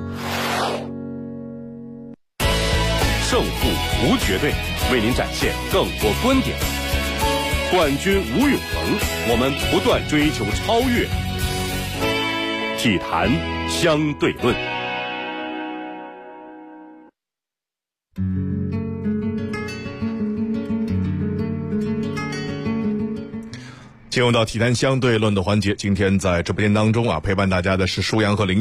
胜负无绝对，为您展现更多观点。冠军无永恒，我们不断追求超越。体坛相对论。 进入到体坛相对论的环节，今天在直播间当中陪伴大家的是舒阳和林苑。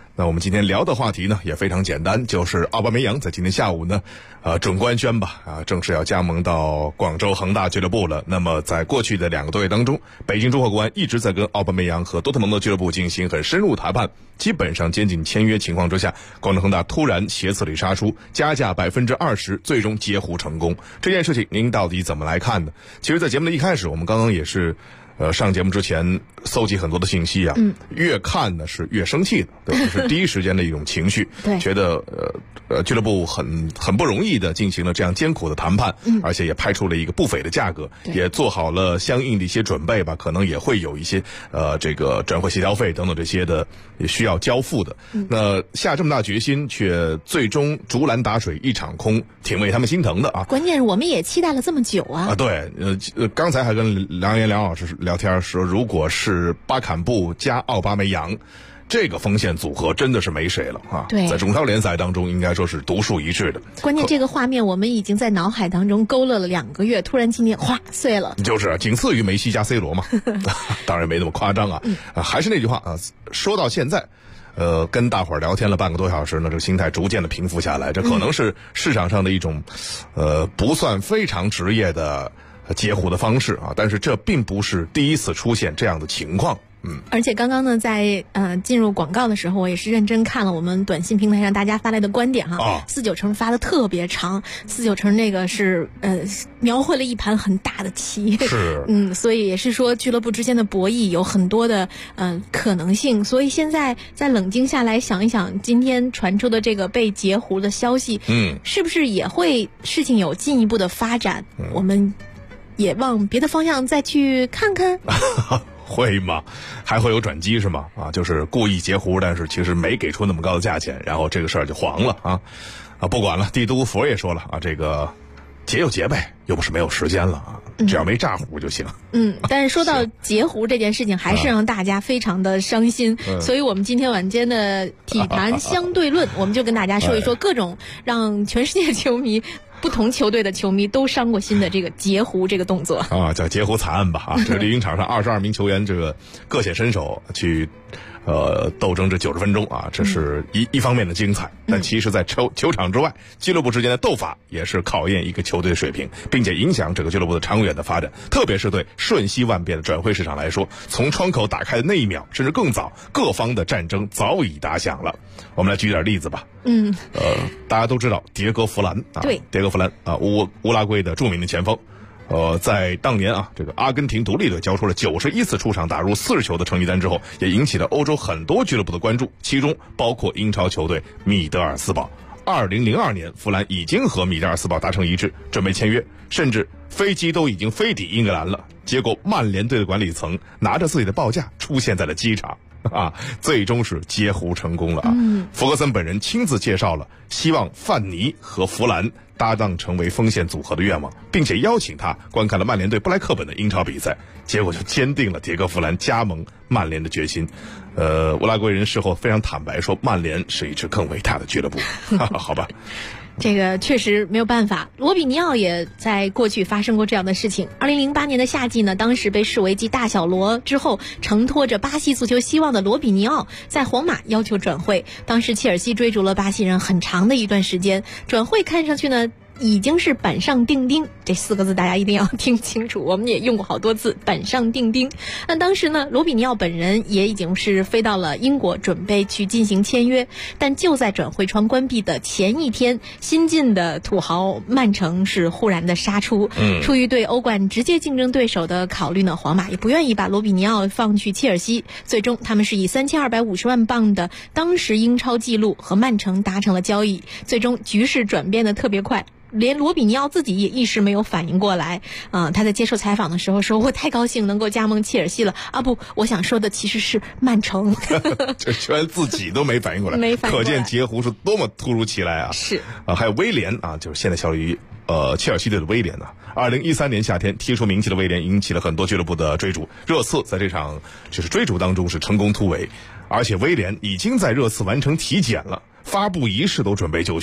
那我们今天聊的话题呢也非常简单，就是奥巴梅扬在今天下午呢，准官宣吧，正式要加盟到广州恒大俱乐部了。那么在过去的2个多月当中，北京中赫国安一直在跟奥巴梅扬和多特蒙德俱乐部进行很深入谈判，基本上接近签约情况之下，广州恒大突然斜刺里杀出，加价20%，最终截胡成功。这件事情您到底怎么来看呢？其实在节目的一开始，我们刚刚也是上节目之前搜集很多的信息啊，越看呢是越生气的，对吧？是第一时间的一种情绪， 对， 觉得俱乐部很不容易的进行了这样艰苦的谈判，而且也拍出了一个不菲的价格，也做好了相应的一些准备吧，可能也会有一些这个转会协调费等等这些的也需要交付的。那下这么大决心，却最终竹篮打水一场空，挺为他们心疼的啊。 关键是我们也期待了这么久啊。 对，刚才还跟梁老师聊天说，如果是巴坎布加奥巴梅扬，这个锋线组合真的是没谁了啊！ 对， 在中超联赛当中应该说是独树一帜的。 关键这个画面我们已经在脑海当中勾勒了2个月，突然今天哗碎了， 就是仅次于梅西加 C 罗嘛，当然没那么夸张啊。还是那句话啊，说到现在。跟大伙儿聊天了半个多小时呢，这个心态逐渐的平复下来，这可能是市场上的一种，不算非常职业的截胡的方式啊，但是这并不是第一次出现这样的情况。 而且刚刚呢，在进入广告的时候，我也是认真看了我们短信平台上大家发来的观点哈。49成发的特别长，49成那个是描绘了一盘很大的棋， 是所以也是说俱乐部之间的博弈有很多的可能性。所以现在再冷静下来想一想，今天传出的这个被截胡的消息，是不是也会事情有进一步的发展？我们也往别的方向再去看看。 会吗？还会有转机是吗？就是故意截胡，但是其实没给出那么高的价钱，然后这个事儿就黄了啊！不管了，帝都佛也说了啊，这个结就结呗，又不是没有时间了啊，只要没炸胡就行。 但是说到截胡这件事情，还是让大家非常的伤心。所以我们今天晚间的体坛相对论，我们就跟大家说一说各种让全世界球迷。不同球队的球迷都伤过心的这个截胡这个动作叫截胡惨案吧这个绿茵场上22名球员这个各显身手去斗争这90分钟啊，这是一方面的精彩，但其实在球场之外，俱乐部之间的斗法也是考验一个球队的水平，并且影响整个俱乐部的长远的发展。特别是对瞬息万变的转会市场来说，从窗口打开的那一秒甚至更早，各方的战争早已打响了。我们来举点例子吧。大家都知道迭戈·弗兰啊， 对， 迭戈·弗兰啊，乌拉圭的著名的前锋。在当年啊，这个阿根廷独立队交出了91次出场打入40球的成绩单之后，也引起了欧洲很多俱乐部的关注，其中包括英超球队米德尔斯堡。2002年，弗兰已经和米德尔斯堡达成一致，准备签约，甚至飞机都已经飞抵英格兰了。结果曼联队的管理层拿着自己的报价出现在了机场。最终是截胡成功了啊！弗格森本人亲自介绍了希望范尼和弗兰搭档成为锋线组合的愿望，并且邀请他观看了曼联队布莱克本的英超比赛，结果就坚定了迭戈·弗兰加盟曼联的决心。乌拉圭人事后非常坦白说，曼联是一支更伟大的俱乐部。好吧。 这个确实没有办法，罗比尼奥也在过去发生过这样的事情。2008年的夏季呢，当时被视为继大小罗之后承托着巴西足球希望的罗比尼奥在皇马要求转会，当时切尔西追逐了巴西人很长的一段时间，转会看上去呢已经是板上钉钉，这4个字大家一定要听清楚，我们也用过好多次，板上钉钉。那当时呢，罗比尼奥本人也已经是飞到了英国，准备去进行签约，但就在转会窗关闭的前一天，新晋的土豪曼城是忽然的杀出。出于对欧冠直接竞争对手的考虑呢，皇马也不愿意把罗比尼奥放去切尔西，最终他们是以3250万镑的当时英超纪录和曼城达成了交易，最终局势转变的特别快。连罗比尼奥自己也一时没有反应过来他在接受采访的时候说，我太高兴能够加盟切尔西了啊！不，我想说的其实是曼城。 这居然自己都没反应过来， 没反应过来， 可见截胡是多么突如其来啊！ 是还有威廉啊，就是现在效力于切尔西队的威廉啊。2013年夏天踢出名气的威廉引起了很多俱乐部的追逐，热刺在这场就是追逐当中是成功突围，而且威廉已经在热刺完成体检了，发布仪式都准备就绪了。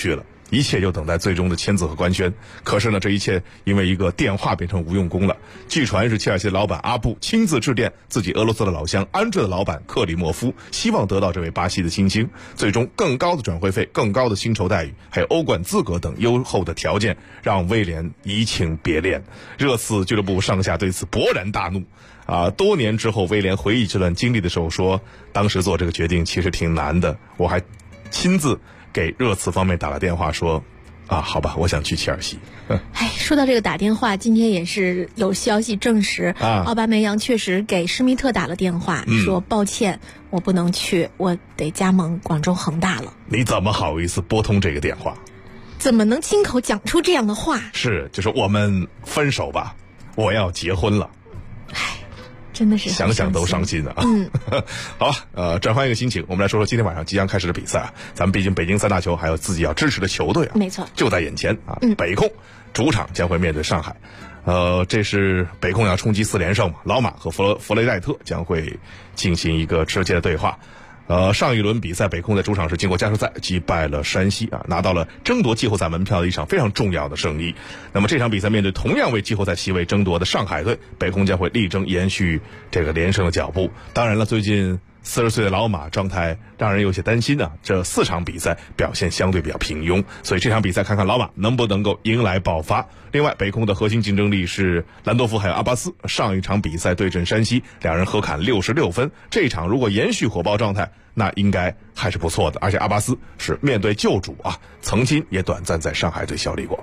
一切就等待最终的签字和官宣。可是呢，这一切因为一个电话变成无用功了。据传是切尔西的老板阿布亲自致电自己俄罗斯的老乡安智的老板克里莫夫，希望得到这位巴西的新星。最终更高的转会费、更高的薪酬待遇，还有欧冠资格等优厚的条件，让威廉移情别恋。热刺俱乐部上下对此勃然大怒。多年之后，威廉回忆这段经历的时候说，当时做这个决定其实挺难的，我还亲自给热刺方面打了电话说，好吧，我想去切尔西。 说到这个打电话，今天也是有消息证实，奥巴梅扬确实给施密特打了电话，说抱歉，我不能去，我得加盟广州恒大了。 你怎么好意思拨通这个电话？ 怎么能亲口讲出这样的话？ 就是我们分手吧，我要结婚了。 真的是想想都伤心啊！好，转换一个心情，我们来说说今天晚上即将开始的比赛。咱们毕竟北京三大球还有自己要支持的球队啊， 没错， 就在眼前啊。北控主场将会面对上海，这是北控要冲击4连胜嘛？老马和弗雷戴特将会进行一个直接的对话。上一轮比赛，北控在主场是经过加时赛击败了山西拿到了争夺季后赛门票的一场非常重要的胜利。那么这场比赛面对同样为季后赛席位争夺的上海队，北控将会力争延续这个连胜的脚步。当然了，最近40岁的老马状态让人有些担心这4场比赛表现相对比较平庸，所以这场比赛看看老马能不能够迎来爆发。另外，北控的核心竞争力是兰多夫还有阿巴斯，上一场比赛对阵山西，两人合砍66分，这一场如果延续火爆状态，那应该还是不错的。而且阿巴斯是面对旧主曾经也短暂在上海队效力过。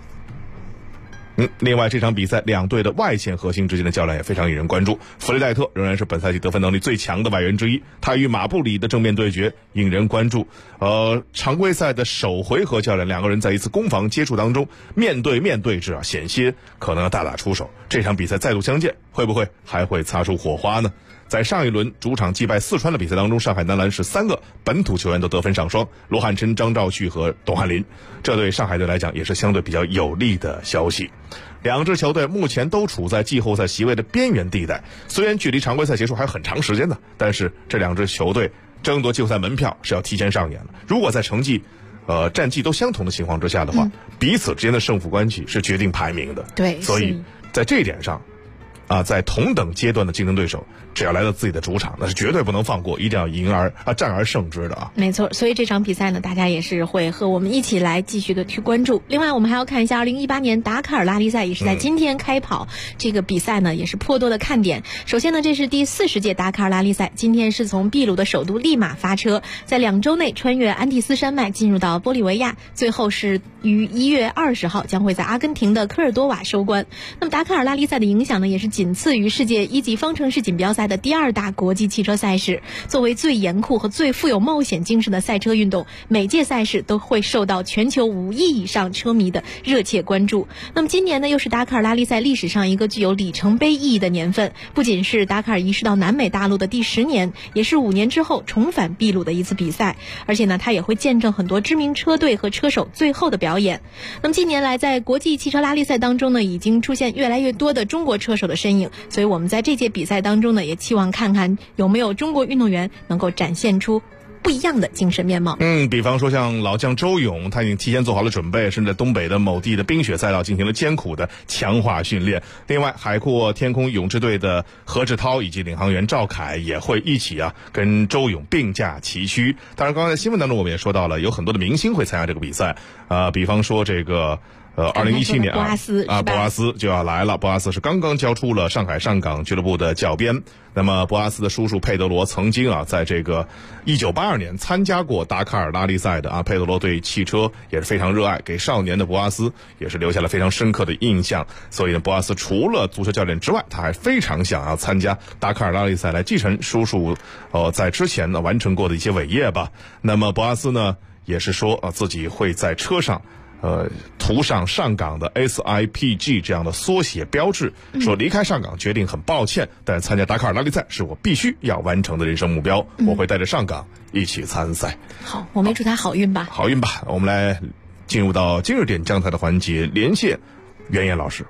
另外这场比赛两队的外线核心之间的较量也非常引人关注。弗雷戴特仍然是本赛季得分能力最强的外援之一，他与马布里的正面对决引人关注。常规赛的首回合较量，两个人在一次攻防接触当中面对面对峙险些可能要大打出手。这场比赛再度相见，会不会还会擦出火花呢？在上一轮主场击败四川的比赛当中，上海男篮是3个本土球员都得分上双，罗汉琛、张兆旭和董翰林，这对上海队来讲也是相对比较有利的消息。两支球队目前都处在季后赛席位的边缘地带，虽然距离常规赛结束还有很长时间的，但是这两支球队争夺季后赛门票是要提前上演了。如果在成绩战绩都相同的情况之下的话，彼此之间的胜负关系是决定排名的。 对， 所以在这一点上在同等阶段的竞争对手，只要来到自己的主场，那是绝对不能放过，一定要战而胜之的没错，所以这场比赛呢，大家也是会和我们一起来继续的去关注。另外，我们还要看一下2018年达喀尔拉力赛，也是在今天开跑。这个比赛呢，也是颇多的看点。首先呢，这是第40届达喀尔拉力赛，今天是从秘鲁的首都利马发车，在2周内穿越安第斯山脉进入到玻利维亚，最后是于1月20号将会在阿根廷的科尔多瓦收官。那么达喀尔拉力赛的影响呢，也是仅次于世界1级方程式锦标赛的第2大国际汽车赛事。作为最严酷和最富有冒险精神的赛车运动，每届赛事都会受到全球5亿以上车迷的热切关注。那么今年呢，又是达喀尔拉力赛历史上一个具有里程碑意义的年份，不仅是达喀尔移师到南美大陆的第10年，也是5年之后重返秘鲁的一次比赛。而且呢，它也会见证很多知名车队和车手最后的表演。那么近年来，在国际汽车拉力赛当中呢，已经出现越来越多的中国车手的身影，所以我们在这届比赛当中呢，也期望看看有没有中国运动员能够展现出不一样的精神面貌。 比方说像老将周勇，他已经提前做好了准备，甚至在东北的某地的冰雪赛道进行了艰苦的强化训练。另外，海阔天空勇志队的何志涛以及领航员赵凯也会一起跟周勇并驾齐驱。当然，刚才在新闻当中我们也说到了，有很多的明星会参加这个比赛比方说这个2017年博阿斯就要来了。博阿斯是刚刚交出了上海上港俱乐部的教鞭。那么博阿斯的叔叔佩德罗曾经在这个1982年参加过达喀尔拉力赛的佩德罗对汽车也是非常热爱，给少年的博阿斯也是留下了非常深刻的印象。所以呢，博阿斯除了足球教练之外，他还非常想要参加达喀尔拉力赛，来继承叔叔在之前呢完成过的一些伟业吧。那么博阿斯呢也是说自己会在车上涂上上港的 SIPG 这样的缩写标志，说离开上港决定很抱歉，但参加达喀尔拉力赛是我必须要完成的人生目标，我会带着上港一起参赛。 好，我们祝他好运吧。 好运吧。我们来进入到今日点将台的环节，连线袁岩老师。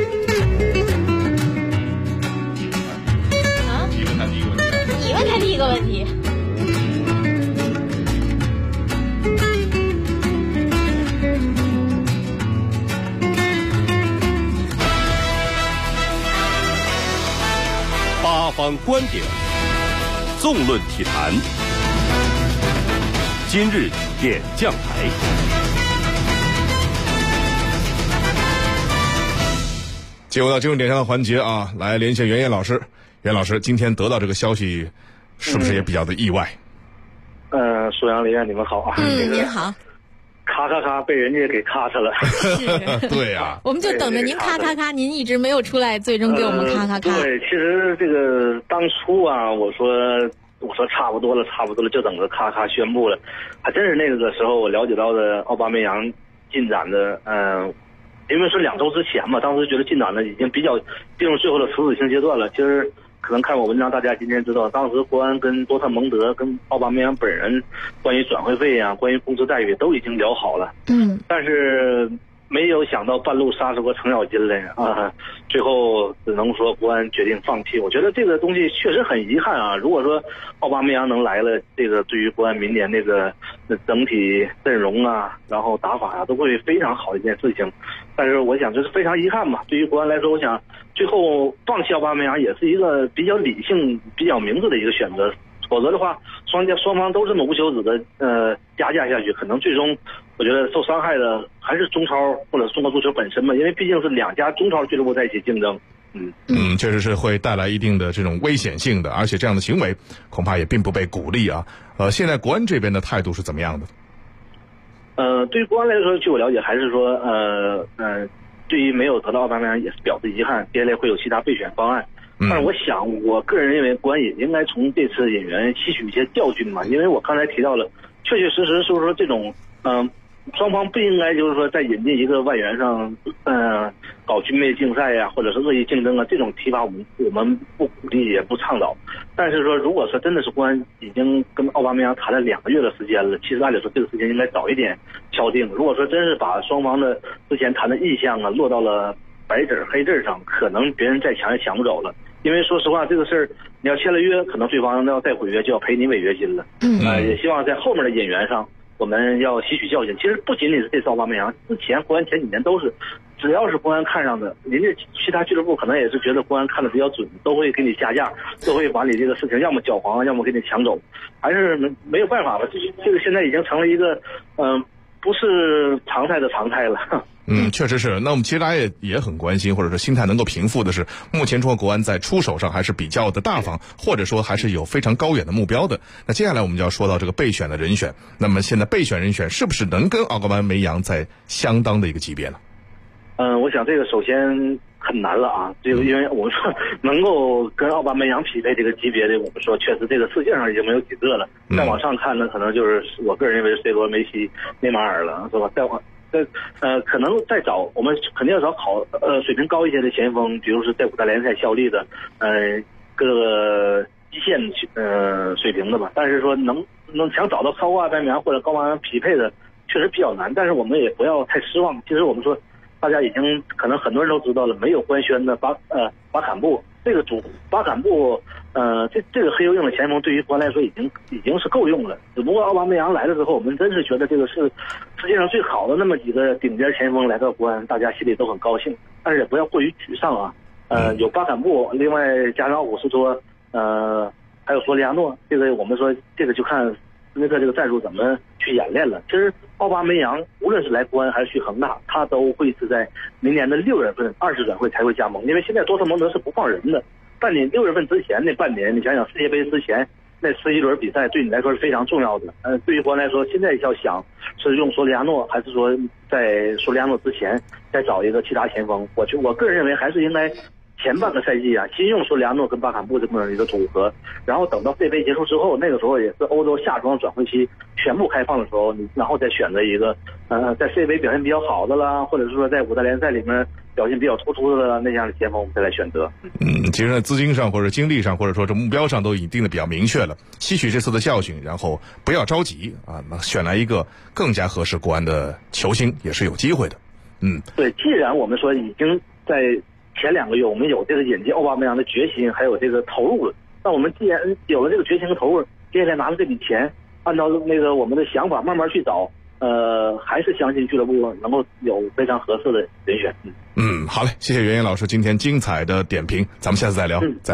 你问他第一个问题。 方观点，纵论体坛。今日点将台。 进入到今日点将的环节啊，来连线袁老师。袁老师，今天得到这个消息，是不是也比较的意外？ 苏阳林，你们好啊。 您好。 咔被人家给咔嚓了。 是。 对呀。 我们就等着您咔，您一直没有出来，最终给我们咔。 对，其实这个当初啊，我说差不多了，就等着咔宣布了。还真是那个时候我了解到的奥巴梅扬进展的，因为是2周之前嘛，当时觉得进展的已经比较进入最后的处死性阶段了。其实可能看我文章，大家今天知道，当时国安跟多特蒙德跟奥巴梅扬本人关于转会费啊，关于工资待遇都已经聊好了。但是没有想到半路杀出个程咬金来啊！最后只能说国安决定放弃。我觉得这个东西确实很遗憾啊。如果说奥巴梅扬能来了，这个对于国安明年那个整体阵容啊，然后打法啊，都会非常好的一件事情。但是我想这是非常遗憾嘛。对于国安来说，我想最后放弃奥巴梅扬也是一个比较理性、比较明智的一个选择。否则的话，双方都这么无休止的压价下去，可能最终我觉得受伤害的还是中超或者中国足球本身嘛，因为毕竟是2家中超俱乐部在一起竞争。 确实是会带来一定的这种危险性的，而且这样的行为恐怕也并不被鼓励啊。现在国安这边的态度是怎么样的？ 对于国安来说，据我了解，还是说对于没有得到奥巴梅扬也是表示遗憾，接下来会有其他备选方案。但是我想，我个人认为国安也应该从这次引援吸取一些教训嘛，因为我刚才提到了，确实是说这种双方不应该就是说在引进一个外援上搞军备竞赛呀，或者是恶意竞争啊，这种提法我们不鼓励也不倡导。但是说如果说真的是国安已经跟奥巴梅扬谈了2个月的时间了，其实按理说这个事情应该早一点敲定。如果说真是把双方的之前谈的意向啊落到了白纸黑字上，可能别人再抢也抢不走了。因为说实话，这个事儿你要签了约，可能对方要再毁约就要赔你违约金了。也希望在后面的引援上我们要吸取教训。其实不仅仅是这次奥巴梅扬，之前国安前几年都是，只要是国安看上的，人家其他俱乐部可能也是觉得国安看的比较准，都会给你下架，都会把你这个事情要么搅黄，要么给你抢走，还是没有办法吧。这个现在已经成了一个不是常态的常态了。 确实是。那我们其实大家也很关心，或者说心态能够平复的是，目前中国国安在出手上还是比较的大方，或者说还是有非常高远的目标的。那接下来我们就要说到这个备选的人选。那么现在备选人选是不是能跟奥巴梅扬在相当的一个级别呢？ 我想这个首先很难了啊，这个因为我们说能够跟奥巴梅扬匹配这个级别的，我们说确实这个世界上已经没有几个了。再往上看呢，可能就是我个人认为是 C 罗、梅西、内马尔了，是吧？可能再找，我们肯定要找水平高一些的前锋，比如是在5大联赛效力的，各个一线水平的吧。但是说能想找到超过奥巴梅扬或者高奥巴梅扬匹配的，确实比较难。但是我们也不要太失望。其实我们说，大家已经可能很多人都知道了，没有官宣的巴坎布这个巴坎布，这个黑又硬的前锋对于国安来说已经是够用了。只不过奥巴梅扬来了之后，我们真是觉得这个是世界上最好的那么几个顶尖前锋来到国安，大家心里都很高兴，但是也不要过于沮丧啊。有巴坎布，另外加上奥古斯托，还有索里亚诺，这个我们说这个就看斯内克这个战术怎么去演练了。其实奥巴梅扬无论是来国安还是去恒大，他都会是在明年的6月份20转会才会加盟，因为现在多特蒙德是不放人的。但你6月份之前那半年，你想想世界杯之前那11轮比赛对你来说是非常重要的。对于国安来说，现在要想是用索里亚诺，还是说在索里亚诺之前再找一个其他前锋，我个人认为还是应该前半个赛季啊，先用索里亚诺跟巴坎布这么一个组合，然后等到世界杯结束之后，那个时候也是欧洲夏装转会期全部开放的时候，你然后再选择一个在世界杯表现比较好的啦，或者是说在5大联赛里面表现比较突出的那样的前锋，我们再来选择。 其实在资金上或者精力上，或者说这目标上都已经定的比较明确了，吸取这次的教训，然后不要着急啊，选来一个更加合适国安的球星也是有机会的。 对，既然我们说已经在前2个月我们有这个引进奥巴梅扬的决心，还有这个投入了，那我们既然有了这个决心和投入，接下来拿着这笔钱，按照那个我们的想法慢慢去找，还是相信俱乐部能够有非常合适的人选。 好嘞，谢谢袁岩老师今天精彩的点评，咱们下次再聊，再会。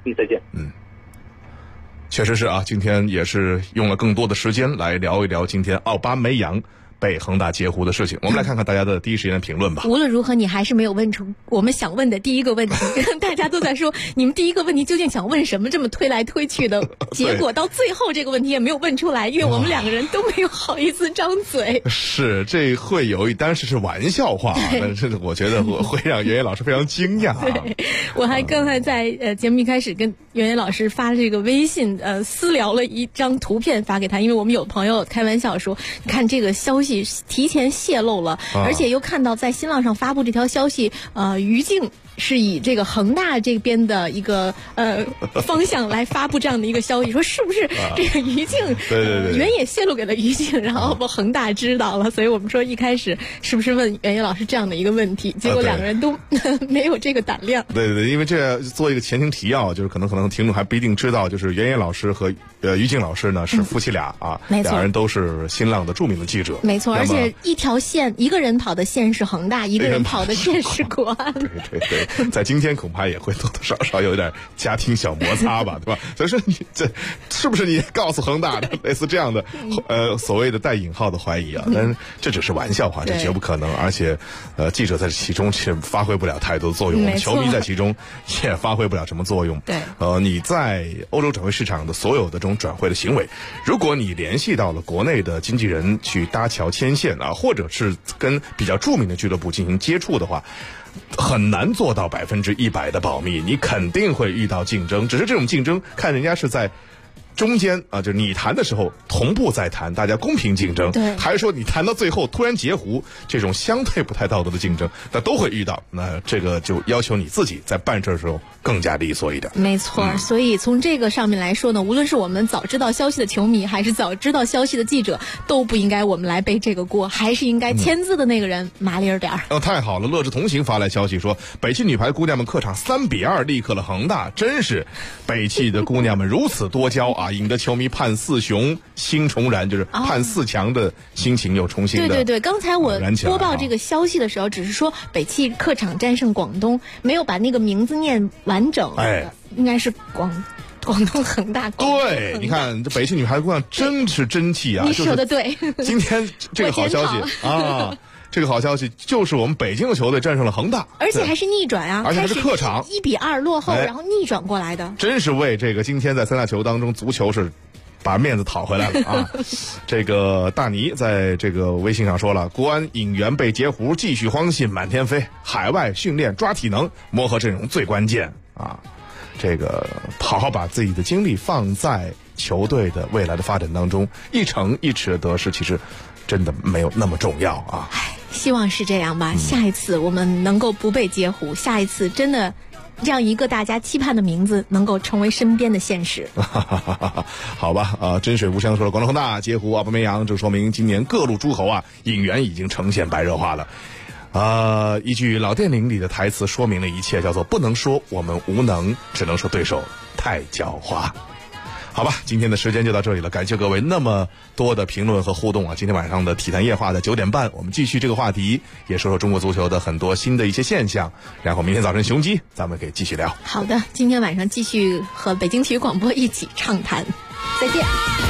再见。 确实是啊，今天也是用了更多的时间来聊一聊今天奥巴梅扬被恒大截胡的事情。我们来看看大家的第一时间的评论吧。 无论如何，你还是没有问出我们想问的第一个问题。大家都在说，你们第一个问题究竟想问什么？这么推来推去的，结果到最后这个问题也没有问出来，因为我们两个人都没有好意思张嘴。 是，这会有当然是玩笑话，但是我觉得会让袁袁老师非常惊讶。 对，我还刚才在节目一开始跟袁袁老师发这个微信，私聊了一张图片发给他，因为我们有朋友开玩笑说，看这个消息提前泄露了，而且又看到在新浪上发布这条消息，于静是以这个恒大这边的一个方向来发布这样的一个消息，说是不是这个于静原也泄露给了于静，然后恒大知道了，所以我们说一开始是不是问袁袁老师这样的一个问题，结果两个人都没有这个胆量。 对，因为这做一个前情提要，就是可能听众还不一定知道，就是袁袁老师和于静老师呢是夫妻俩啊，两人都是新浪的著名的记者， 没错，而且一条线，一个人跑的线是恒大，一个人跑的线是国安。 对，在今天恐怕也会多多少少有点家庭小摩擦吧，对吧？所以说你这是不是你告诉恒大的类似这样的所谓的带引号的怀疑啊？但是这只是玩笑话，这绝不可能。而且记者在其中是发挥不了太多作用，我们球迷在其中也发挥不了什么作用。 对， 你在欧洲转会市场的所有的这种转会的行为，如果你联系到了国内的经纪人去搭桥牵线啊，或者是跟比较著名的俱乐部进行接触的话，很难做到100%的保密，你肯定会遇到竞争，只是这种竞争看人家是在中间啊，就是你谈的时候同步在谈，大家公平竞争， 对， 还是说你谈到最后突然截胡，这种相对不太道德的竞争，那都会遇到。那这个就要求你自己在办事的时候更加利索一点。 没错，所以从这个上面来说呢，无论是我们早知道消息的球迷，还是早知道消息的记者，都不应该我们来背这个锅，还是应该签字的那个人麻利点儿。 太好了！乐之同行发来消息说，北汽女排姑娘们客场3-2力克了恒大，真是北汽的姑娘们如此多骄啊！引得球迷盼四雄心重燃，就是盼四强的心情又重新的。 对，刚才我播报这个消息的时候，只是说北汽客场战胜广东，没有把那个名字念完整。应该是广东恒大。 对，你看这北汽女排姑娘真是争气啊！ 你说的对。 今天这个好消息啊！这个好消息就是我们北京的球队战胜了恒大， 而且还是逆转啊！ 而且还是客场 1-2落后，然后逆转过来的。 真是为这个今天在三大球当中，足球是把面子讨回来了啊！这个大尼在这个微信上说了，国安引援被截胡，继续荒信满天飞，海外训练抓体能，磨合阵容最关键啊！这个好好把自己的精力放在球队的未来的发展当中，一城一池的得失其实真的没有那么重要啊！ 希望是这样吧。下一次我们能够不被截胡，下一次真的这样一个大家期盼的名字能够成为身边的现实。 好吧，真水无香说了，广州恒大截胡奥巴梅扬，这说明今年各路诸侯啊引援已经呈现白热化了。一句老电影里的台词说明了一切，叫做不能说我们无能，只能说对手太狡猾。好吧，今天的时间就到这里了，感谢各位那么多的评论和互动啊！今天晚上的体坛夜话的9点半，我们继续这个话题，也说说中国足球的很多新的一些现象，然后明天早晨雄鸡咱们可以继续聊。 好的，今天晚上继续和北京体育广播一起畅谈，再见。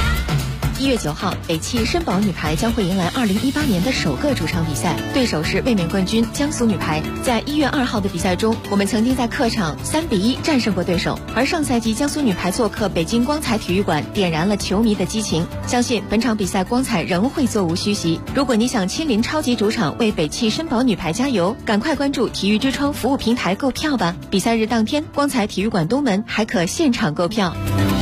1月9号，北汽申宝女排将会迎来2018年的首个主场比赛，对手是卫冕冠军江苏女排。在1月2号的比赛中，我们曾经在客场3-1战胜过对手，而上赛季江苏女排做客北京光彩体育馆，点燃了球迷的激情。相信本场比赛光彩仍会座无虚席。如果你想亲临超级主场为北汽申宝女排加油，赶快关注体育之窗服务平台购票吧。比赛日当天，光彩体育馆东门还可现场购票。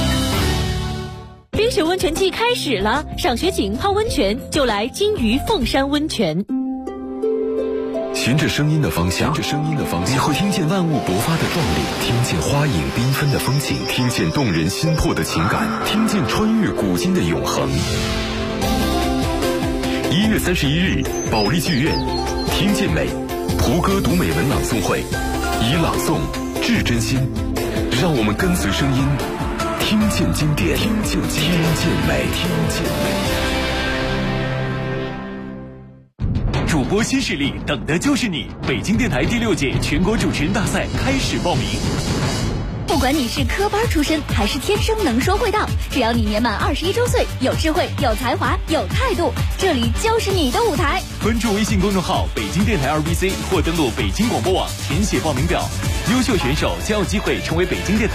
冰雪温泉季开始了，赏雪景泡温泉就来金鱼凤山温泉。 循着声音的方向，你会听见万物勃发的壮丽，听见花影缤纷的风景，听见动人心魄的情感，听见穿越古今的永恒。1月31日，保利剧院，听见美，胡歌读美文朗诵会，以朗诵致真心，让我们跟随声音。听见经典，听见美， 主播新势力，等的就是你！北京电台第6届全国主持人大赛开始报名。 不管你是科班出身还是天生能说会道，只要你年满21周岁，有智慧、有才华、有态度，这里就是你的舞台。 关注微信公众号北京电台2BC 或登录北京广播网填写报名表，优秀选手将有机会成为北京电台